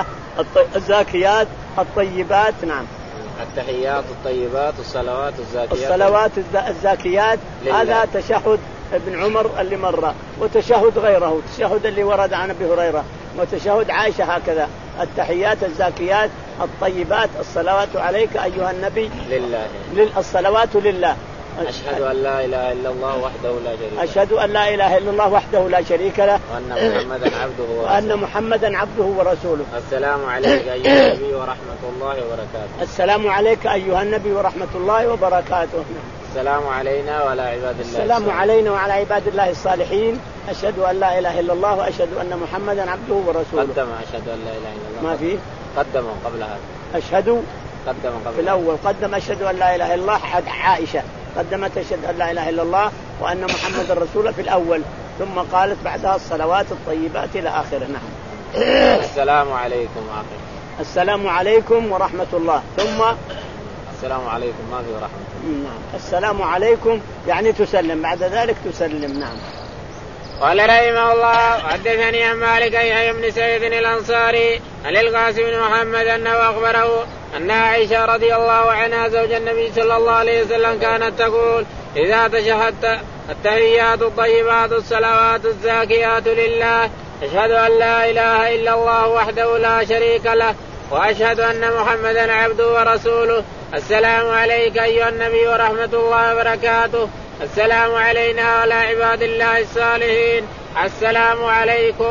S2: الزاكيات الطيبات. نعم
S1: التحيات الطيبات الصلوات الزاكيات
S2: الصلوات الزاكيات لله. هذا تشهد ابن عمر اللي مر وتشهد غيره التشهد اللي ورد عن أبي هريرة وتشهد عائشة هكذا التحيات الزاكيات الطيبات الصلوات عليك أيها النبي
S1: لله
S2: الصلوات لله.
S1: أشهد أن لا إله إلا الله وحده لا شريك له
S2: أشهد أن لا إله إلا الله وحده لا شريك له
S1: وأن محمدا عبده ورسوله
S2: وأن محمدا عبده ورسوله.
S1: السلام عليك أيها النبي ورحمة الله وبركاته
S2: السلام عليك أيها النبي ورحمة الله وبركاته.
S1: السلام علينا وعلى عباد الله
S2: السلام الصالحين. علينا وعلى عباد الله الصالحين أشهد أن لا إله إلا الله وأشهد أن محمدا عبده ورسوله.
S1: قدم أشهد أن لا إله إلا الله
S2: ما فيه
S1: قدم قبل هذا
S2: أشهد
S1: قدم قبل
S2: في الأول قدم أشهد أن لا إله إلا الله حد عائشة قدمت أشهد أن لا إله إلا الله وأن محمد الرسول في الأول ثم قالت بعدها الصلوات الطيبات إلى آخره. نعم.
S1: السلام عليكم آخر
S2: السلام عليكم ورحمة الله ثم
S1: السلام عليكم ما في رحمة.
S2: نعم السلام عليكم يعني تسلم بعد ذلك تسلم. نعم.
S1: قال رحمه الله حدثني عن مالك يحيى بن سعيد الأنصاري عن القاسم بن محمد أنه أخبره أن عائشة رضي الله عنها زوج النبي صلى الله عليه وسلم كانت تقول إذا تشهدت التحيات الطيبات الصلوات الزاكيات لله أشهد أن لا إله إلا الله وحده لا شريك له وأشهد أن محمدا عبده ورسوله السلام عليك أيها النبي ورحمة الله وبركاته السلام علينا وعلى عباد الله الصالحين السلام عليكم.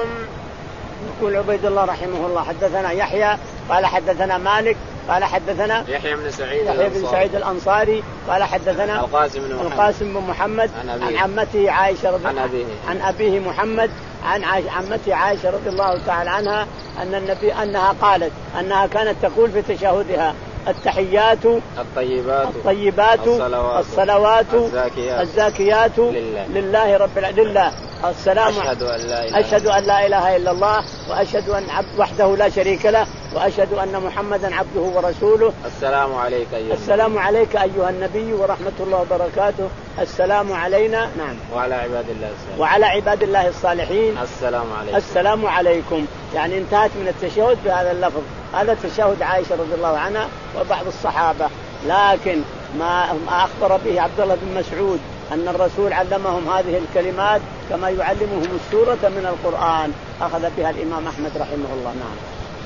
S2: يقول عبيد الله رحمه الله حدثنا يحيى قال حدثنا مالك قال حدثنا
S1: يحيى بن سعيد
S2: يحيى بن سعيد الأنصاري قال حدثنا
S1: القاسم بن محمد,
S2: القاسم بن محمد عن, عن عمته عائشة رضي
S1: عن أبيه
S2: عن أبيه محمد عن عمته عائشة رضي الله تعالى عنها أن النبي أنها قالت أنها كانت تقول في تشهدها التحيات
S1: الطيبات
S2: الطيبات
S1: الصلوات,
S2: الصلوات
S1: الزاكيات,
S2: الزاكيات
S1: لله,
S2: لله رب العالمين لله السلام
S1: أشهد أن لا إله,
S2: أشهد أن لا إله إلا الله وأشهد أن عبد وحده لا شريك له وأشهد أن محمدا عبده ورسوله
S1: السلام عليك أيها
S2: السلام عليك أيها النبي ورحمة الله وبركاته السلام علينا. نعم.
S1: وعلى عباد الله الصالحين
S2: وعلى عباد الله الصالحين
S1: السلام عليكم
S2: السلام عليكم يعني انتهت من التشهد بهذا اللفظ. هذا تشهد عائشة رضي الله عنها وبعض الصحابة لكن ما أخبر به عبد الله بن مسعود أن الرسول علمهم هذه الكلمات كما يعلمهم السورة من القرآن أخذ بها الإمام أحمد رحمه الله. نعم.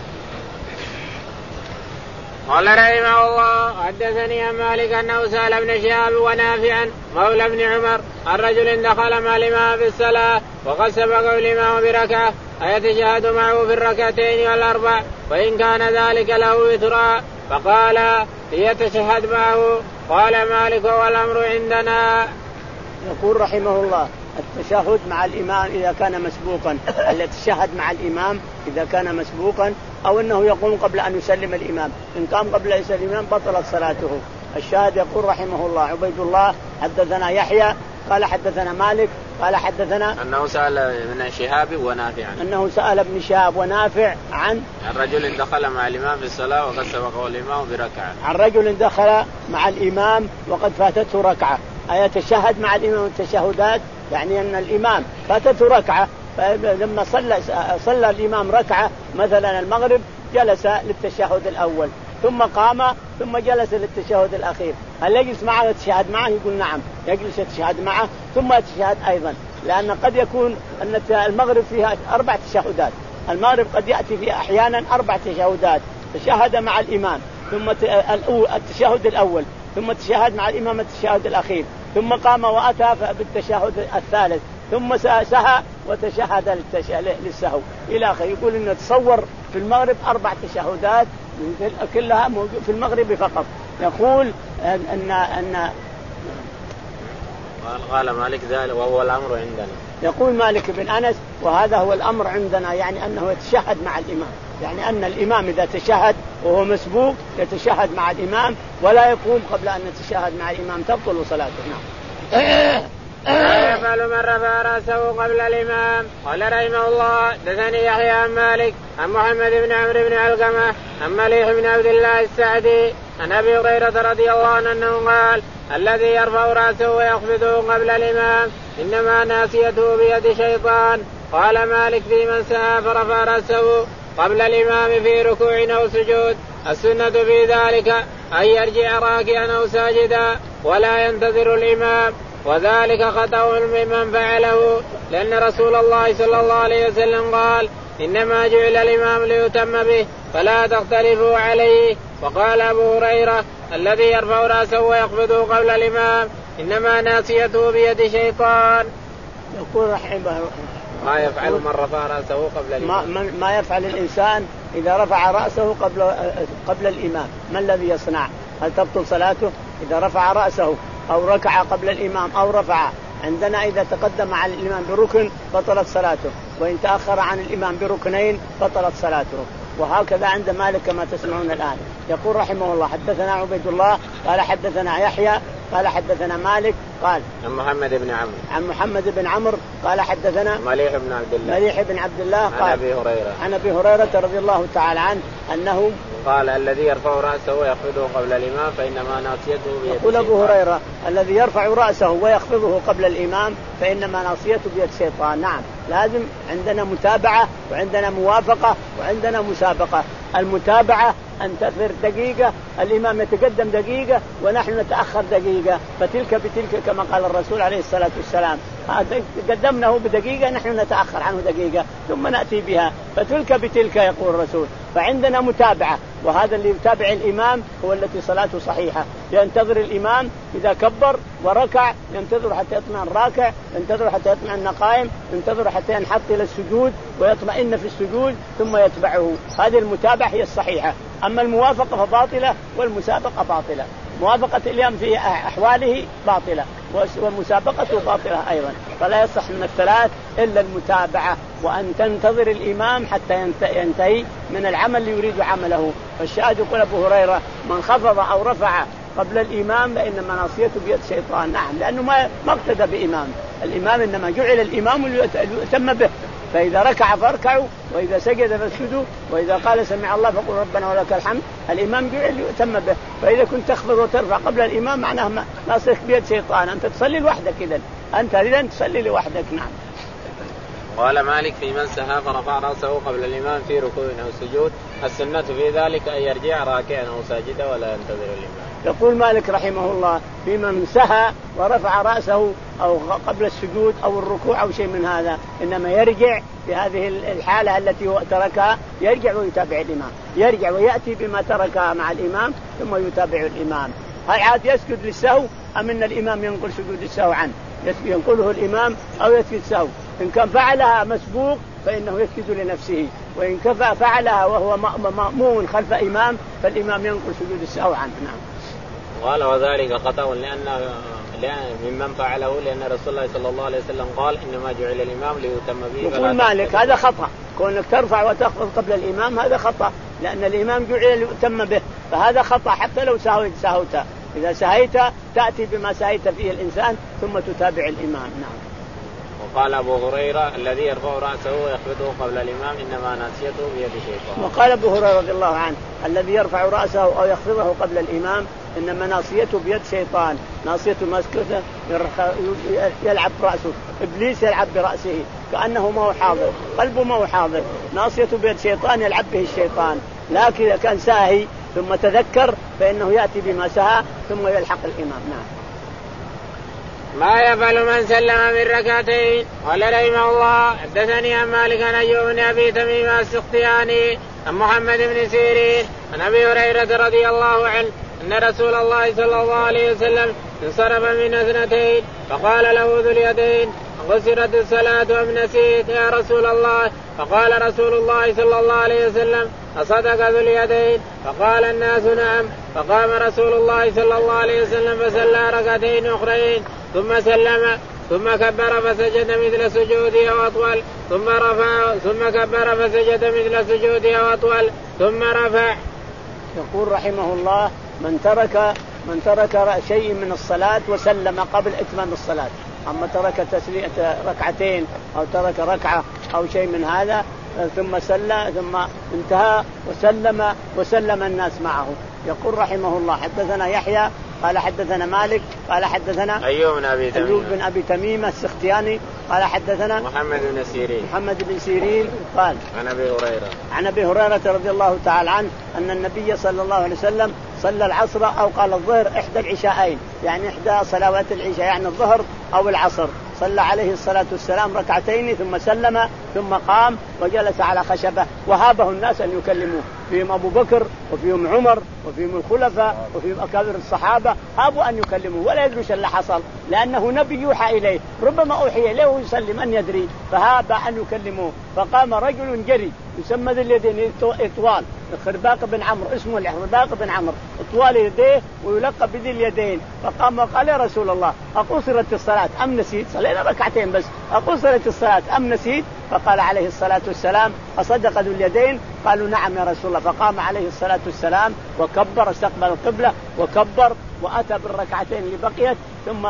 S1: قال رحمه الله حدثني عن مالك أنه سأل ابن شهاب ونافعا مولى ابن عمر عن رجل دخل مع الإمام في الصلاة وقد سبقه الإمام بركعة أيتشهد معه في الركعتين والأربع وإن كان ذلك له وترا فقال ليتشهد معه. قال مالك والأمر عندنا.
S2: يقول رحمه الله التشهد مع الإمام إذا كان مسبوقا التشهد مع الإمام إذا كان مسبوقا أو أنه يقوم قبل أن يسلم الإمام إن قام قبل أن يسلم الإمام بطلت صلاته. الشاهد يقول رحمه الله عبيد الله حدثنا يحيى قال حدثنا مالك قال حدثنا
S1: أنه سأل ابن شهاب ونافع
S2: أنه سأل ابن شهاب ونافع عن
S1: الرجل دخل مع الإمام في الصلاة وقد سبقه الإمام بركعة
S2: عن رجل دخل مع الإمام وقد فاتته ركعة أيتشهد مع الإمام التشهدات يعني أن الإمام فاتته ركعة فلما صلى صلى الإمام ركعة مثلا المغرب جلس للتشهد الأول ثم قام ثم جلس للتشهد الأخير هل يجلس معه يتشهد معه؟ يقول نعم يجلس يتشهد معه ثم يتشهد أيضا لأن قد يكون أن المغرب فيها أربع تشهدات المغرب قد يأتي فيها أحيانا أربع تشهدات تشهد مع الإمام ثم التشهد الأول ثم تشهد مع الإمام التشهد الأخير ثم قام وأتى بالتشهد الثالث ثم سهى وتشهد للسهو إلى آخره. يقول إنه تصور في المغرب أربع تشهدات كلها في المغرب فقط يقول أن أن
S1: قال مالك ذلك وهو الأمر عندنا.
S2: يقول مالك بن أنس وهذا هو الأمر عندنا، يعني أنه يتشهد مع الإمام، يعني أن الإمام إذا تشهد وهو مسبوق يتشهد مع الإمام ولا يقوم قبل أن يتشهد مع الإمام تبطل صلاته. نعم.
S1: لا يفعل من رفع رأسه قبل الإمام. قال رحمه الله دثني يحيى عن مالك عن محمد بن عمرو بن علقمة عن مليح بن عبد الله السعدي عن أبي هريرة رضي الله عنه أنه قال الذي يرفع رأسه ويخفضه قبل الإمام إنما ناسيته بيد شيطان. قال مالك في من سهى فرفع رأسه قبل الإمام في ركوع أو سجود السنة في ذلك أن يرجع راكعا أو ساجدا ولا ينتظر الإمام، وذلك خطأ ممن فعله، لأن رسول الله صلى الله عليه وسلم قال إنما جعل الإمام ليتم به فلا تختلفوا عليه. وقال أبو هريرة الذي يرفع رأسه ويخفضه قبل الإمام إنما ناسيته بيد شيطان.
S2: يقول رحمه
S1: ما يفعل من رفع رأسه قبل الإمام.
S2: ما, ما يفعل الإنسان إذا رفع رأسه قبل قبل الإمام، ما الذي يصنع؟ هل تبطل صلاته إذا رفع رأسه أو ركع قبل الإمام أو رفع؟ عندنا إذا تقدم على الإمام بركن بطلت صلاته، وإن تأخر عن الإمام بركنين بطلت صلاته، وهكذا عند مالك كما تسمعون الآن. يقول رحمه الله حدثنا عبيد الله قال حدثنا يحيى قال حدثنا مالك قال
S1: عن محمد بن عمرو
S2: عن محمد بن عمرو قال حدثنا
S1: مليح بن عبد الله
S2: مليح بن عبد الله قال
S1: عن أبي هريرة
S2: عن أبي هريرة رضي الله تعالى عنه أنه
S1: قال الذي يرفع رأسه ويخفضه قبل الإمام فإنما ناصيته بيد
S2: يقول أبو هريرة الذي يرفع رأسه ويخفضه قبل الإمام فإنما ناصيته بيد الشيطان. نعم، لازم عندنا متابعة وعندنا موافقة وعندنا مسابقة. المتابعة أن تنتظر دقيقة، الإمام يتقدم دقيقة ونحن نتأخر دقيقة، فتلك بتلك كما قال الرسول عليه الصلاة والسلام قدمناه بدقيقة نحن نتأخر عنه دقيقة ثم نأتي بها، فتلك بتلك يقول الرسول. فعندنا متابعة، وهذا اللي يتابع الإمام هو التي صلاته صحيحة، ينتظر الإمام إذا كبر وركع ينتظر حتى يطمئن راكع، ينتظر حتى يطمئن قائم، ينتظر حتى ينحط إلى السجود ويطمئن في السجود ثم يتبعه. هذه المتابعة هي الصحيحة. أما الموافقة فباطلة والمسابقة باطلة. موافقة الإمام في أحواله باطلة ومسابقته باطلة أيضا. فلا يصح من الثلاث إلا المتابعة، وأن تنتظر الإمام حتى ينتهي من العمل اللي يريد عمله. فالشاهد يقول أبو هريرة من خفض أو رفع قبل الإمام فإنما ناصيته بيد شيطان. نعم، لأنه ما ما اقتدى بإمام. الإمام إنما جعل الإمام ليؤتم به، فإذا ركع فاركعوا وإذا سجد فاسجدوا وإذا قال سمع الله فقل ربنا ولك الحمد. الإمام جعل ليؤتم به، فإذا كنت تخفض وترفع قبل الإمام معناه ناصيك بيد شيطان، أنت تصلي لوحدك إذن، أنت إذن تصلي لوحدك. نعم.
S1: قال مالك في من سهى فرفع رأسه قبل الإمام في ركوع أو سجود السنة في ذلك أن يرجع راكعا أو ساجدا ولا ينتظر الإمام.
S2: يقول مالك رحمه الله في من سهى ورفع رأسه أو قبل السجود أو الركوع أو شيء من هذا إنما يرجع في هذه الحالة التي هو تركها، يرجع ويتابع الإمام، يرجع ويأتي بما تركها مع الإمام ثم يتابع الإمام. هل عاد يسجد للسهو أم أن الإمام ينقل سجود السهو عنه؟ ينقله الإمام أو يسجد سهو. إن كان فعلها مسبوق فإنه يسجد لنفسه، وإن كفى فعلها وهو مأموم خلف إمام فالإمام ينقل سجود السهو عنه. نعم.
S1: قال وذلك خطأ لأن ممن فعله، لأن رسول الله صلى الله عليه وسلم قال إنما جعل الإمام ليتم به.
S2: يقول مالك هذا خطأ، كونك ترفع وتخفض قبل الإمام هذا خطأ، لأن الإمام جعل ليتم به، فهذا خطأ حتى لو سهوت سهوت. إذا سهيت تأتي بما سهيت فيه الإنسان ثم تتابع الإمام. نعم.
S1: وقال أبو هريرة الذي يرفع رأسه ويخفضه قبل الإمام إنما ناصيته بيد شيطان.
S2: وقال أبو هريرة رضي الله عنه الذي يرفع رأسه أو يخفضه قبل الإمام إنما ناصيته بيد شيطان، ناصيته مسكته يلعب رأسه، إبليس يلعب برأسه كأنه ما هو حاضر، قلبه ما هو حاضر، ناصيته بيد شيطان يلعب به الشيطان. لكن إذا كان ساهي ثم تذكر فإنه يأتي بما سهى ثم يلحق الإمام. نعم.
S1: ما يفعل من سلم من ركعتين. قال رحمه الله حدثني عن مالك عن أيوب بن أبي تميم السختياني عن محمد بن سيرين عن أبي هريرة رضي الله عنه أن رسول الله صلى الله عليه وسلم انصرف من اثنتين فقال له ذو اليدين قصرت الصلاة أم نسيت يا رسول الله؟ فقال رسول الله صلى الله عليه وسلم أصدق ذو اليدين؟ فقال الناس نعم. فقام رسول الله صلى الله عليه وسلم فصلى ركعتين أخرين ثم سلم ثم كبر فسجد مثل سجوده وأطول ثم رفع ثم كبر فسجد مثل سجوده وأطول ثم رفع.
S2: يقول رحمه الله: من ترك من ترك شيء من الصلاة وسلم قبل إتمام الصلاة، أما ترك تسلية ركعتين أو ترك ركعة أو شيء من هذا ثم سلم ثم انتهى وسلم وسلم الناس معه. يقول رحمه الله: حدثنا يحيى قال حدثنا مالك قال حدثنا
S1: أيوب بن أبي تميمة,
S2: أيوب بن أبي تميمة السختياني قال حدثنا
S1: محمد بن سيرين
S2: محمد بن سيرين قال
S1: عن أبي هريرة
S2: عن أبي هريرة رضي الله تعالى عنه أن النبي صلى الله عليه وسلم صلى العصر أو قال الظهر إحدى العشاءين، يعني إحدى صلوات العشاء يعني الظهر أو العصر، صلى عليه الصلاة والسلام ركعتين ثم سلم ثم قام وجلس على خشبة وهابه الناس أن يكلموه، فيهم أبو بكر وفيهم عمر وفيهم الخلفاء وفيهم أكابر الصحابة هابوا أن يكلموه ولا يدري ايش اللي حصل، لأنه نبي يوحى إليه ربما أوحي إليه ويسلم من يدري، فهاب أن يكلموه. فقام رجل جري يسمى ذي اليدين إطوال خرباق بن عمرو، اسمه الخرباق بن عمرو إطوال يديه ويلقب بذي اليدين، فقام وقال: يا رسول الله أقصرت الصلاة أم نسيت؟ صلينا ركعتين بس، أقصرت الصلاة أم نسيت؟ فقال عليه الصلاة والسلام: أصدق ذو اليدين؟ قالوا: نعم يا رسول الله. فقام عليه الصلاة والسلام وكبر استقبل القبلة وكبر وأتى بالركعتين اللي بقيت ثم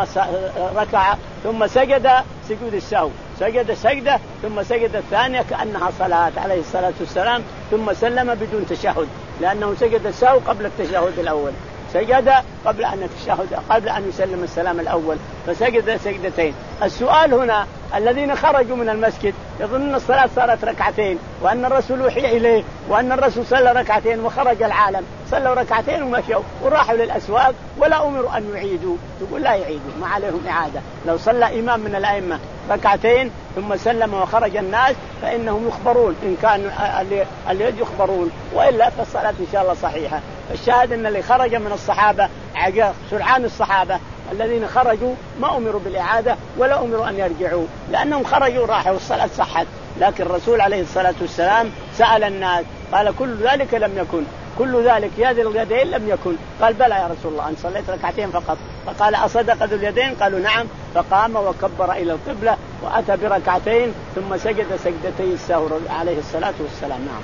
S2: ركع ثم سجد سجود السهو، سجد سجدة ثم سجد الثانية كأنها صلاة عليه الصلاة والسلام، ثم سلم بدون تشهد لأنه سجد السهو قبل التشهد الأول، سجد قبل أن يتشهد قبل أن يسلم السلام الأول فسجد سجدتين. السؤال هنا: الذين خرجوا من المسجد يظنون الصلاة صارت ركعتين وأن الرسول وحي إليه وأن الرسول صلى ركعتين وخرج العالم، صلوا ركعتين ومشوا وراحوا للأسواق ولا أمروا أن يعيدوا، يقول لا يعيدوا ما عليهم إعادة. لو صلى إمام من الأئمة ركعتين ثم سلم وخرج الناس فإنهم يخبرون إن كان اللي يخبرون، وإلا فالصلاة إن شاء الله صحيحة. الشاهد أن اللي خرج من الصحابة سرعان الصحابة الذين خرجوا ما أمروا بالإعادة ولا أمروا أن يرجعوا لأنهم خرجوا راحوا والصلاة صحت، لكن الرسول عليه الصلاة والسلام سأل الناس قال: كل ذلك لم يكن، كل ذلك يا ذي اليدين لم يكن؟ قال: بلى يا رسول الله أن صليت ركعتين فقط. فقال: أصدق ذو اليدين؟ قالوا: نعم. فقام وكبر إلى القبلة وأتى بركعتين ثم سجد سجدتي السهو عليه الصلاة والسلام. نعم.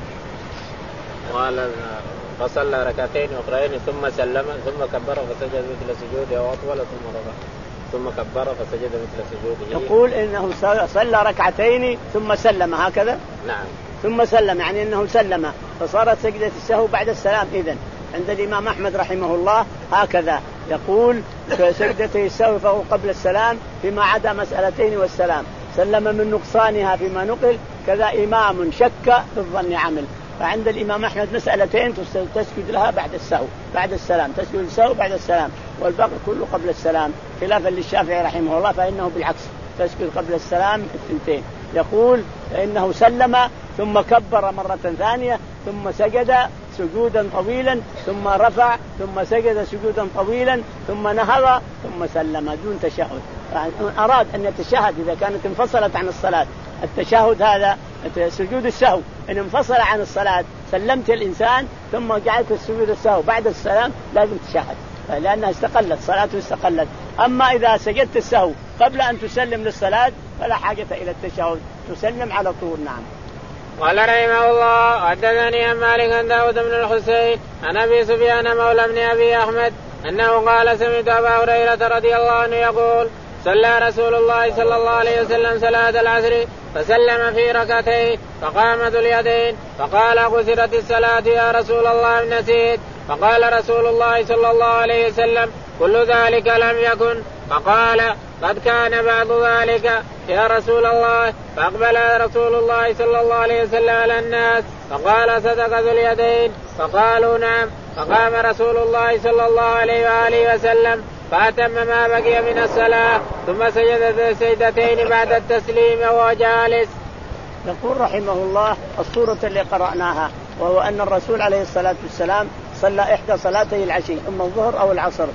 S1: قال: فصلى ركعتين أخرين ثم سلم ثم كبر فسجد مثل سجوده وأطول ثم رفع ثم كبر فسجد مثل سجوده.
S2: يقول إنه صلى ركعتين ثم سلم هكذا.
S1: نعم.
S2: ثم سلم يعني أنه سلم فصارت سجدة السهو بعد السلام. إذن عند الإمام أحمد رحمه الله هكذا يقول: سجدتي السهو فهو قبل السلام فيما عدا مسألتين والسلام، سلم من نقصانها فيما نقل، كذا إمام شك بالظن عمل. فعند الإمام أحمد مسألتين تسجد لها بعد السهو بعد السلام، تسجد السهو بعد السلام، والباقي كله قبل السلام، خلافا للشافعي رحمه الله فإنه بالعكس تسجد قبل السلام الثنتين. يقول: فإنه سلم ثم كبر مرة ثانية ثم سجد سجودا طويلا ثم رفع ثم سجد سجودا طويلا ثم نهض ثم سلم دون تشهد. أراد أن يتشهد إذا كانت انفصلت عن الصلاة. التشهد هذا سجود السهو إن انفصل عن الصلاة، سلمت الإنسان ثم جعلت السجود السهو بعد السلام لازم تشهد لأنها استقلت صلاته استقلت. أما إذا سجدت السهو قبل أن تسلم للصلاة فلا حاجة إلى التشهد، تسلم على طول. نعم.
S1: قال رحمه الله: حدثني عن مالك عن داود بن الحسين عن أبي سفيان مولى بن أبي أحمد أنه قال: سمعت أبا هريرة رضي الله عنه يقول: صلى رسول الله صلى الله عليه وسلم صلاة العصر فسلم في ركعتين فقام ذو اليدين فقال: قصرت الصلاة يا رسول الله إن نسيت؟ فقال رسول الله صلى الله عليه وسلم: كل ذلك لم يكن. فقال: قد كان بعض ذلك يا رسول الله. فأقبل رسول الله صلى الله عليه وسلم على الناس فقال: صدق ذو اليدين؟ فقالوا: نعم. فقام رسول الله صلى الله عليه وآله وسلم فأتم ما بقي من الصلاة ثم سجد سجدتين بعد التسليم وهو جالس.
S2: يقول رحمه الله: الصورة اللي قرأناها وهو أن الرسول عليه الصلاة والسلام صلى إحدى صلاتي العشي إما الظهر أو العصر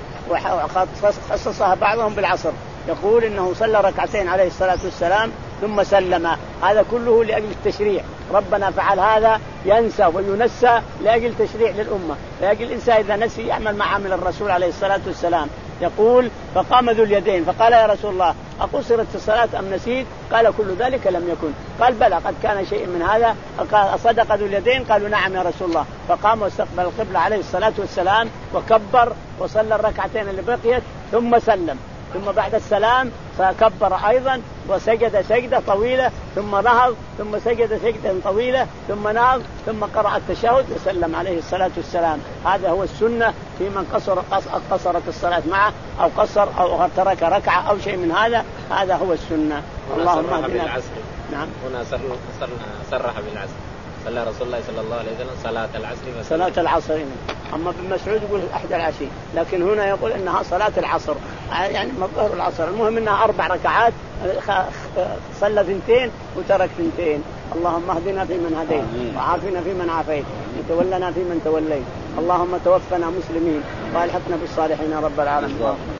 S2: وخصصها بعضهم بالعصر. يقول إنه صلى ركعتين عليه الصلاة والسلام ثم سلم، هذا كله لأجل التشريع، ربنا فعل هذا ينسى وينسى لأجل تشريع للأمة، لأجل الإنسان إذا نسي يعمل معامل الرسول عليه الصلاة والسلام. يقول فقام ذو اليدين فقال يا رسول الله أقصرت الصلاة أم نسيت؟ قال كل ذلك لم يكن. قال بلى قد كان شيء من هذا. قال صدق ذو اليدين؟ قالوا نعم يا رسول الله. فقام واستقبل القبلة عليه الصلاة والسلام وكبر وصلى الركعتين اللي بقيت ثم سلم، ثم بعد السلام فكبر أيضا وسجد سجدة طويلة ثم نهض ثم سجد سجدة طويلة ثم نهض ثم قرأ التشهد وسلم عليه الصلاة والسلام. هذا هو السنة في من قصر قصرت الصلاة معه أو قصر أو ترك ركعة أو شيء من هذا، هذا هو السنة. اللهم اهدنا.
S1: نعم هنا صرح بالعصر، صلى رسول الله صلى الله عليه وسلم صلاة العصر
S2: صلاة العصر. أما ابن مسعود يقول أحد العشي، لكن هنا يقول إنها صلاة العصر، يعني مظهر العصر. المهم إنها أربع ركعات، صلى ثنتين وترك ثنتين. اللهم اهدنا فيمن هديت وعافنا فيمن عافيت وتولنا فيمن توليت. اللهم توفنا مسلمين والحقنا بالصالحين رب العالمين.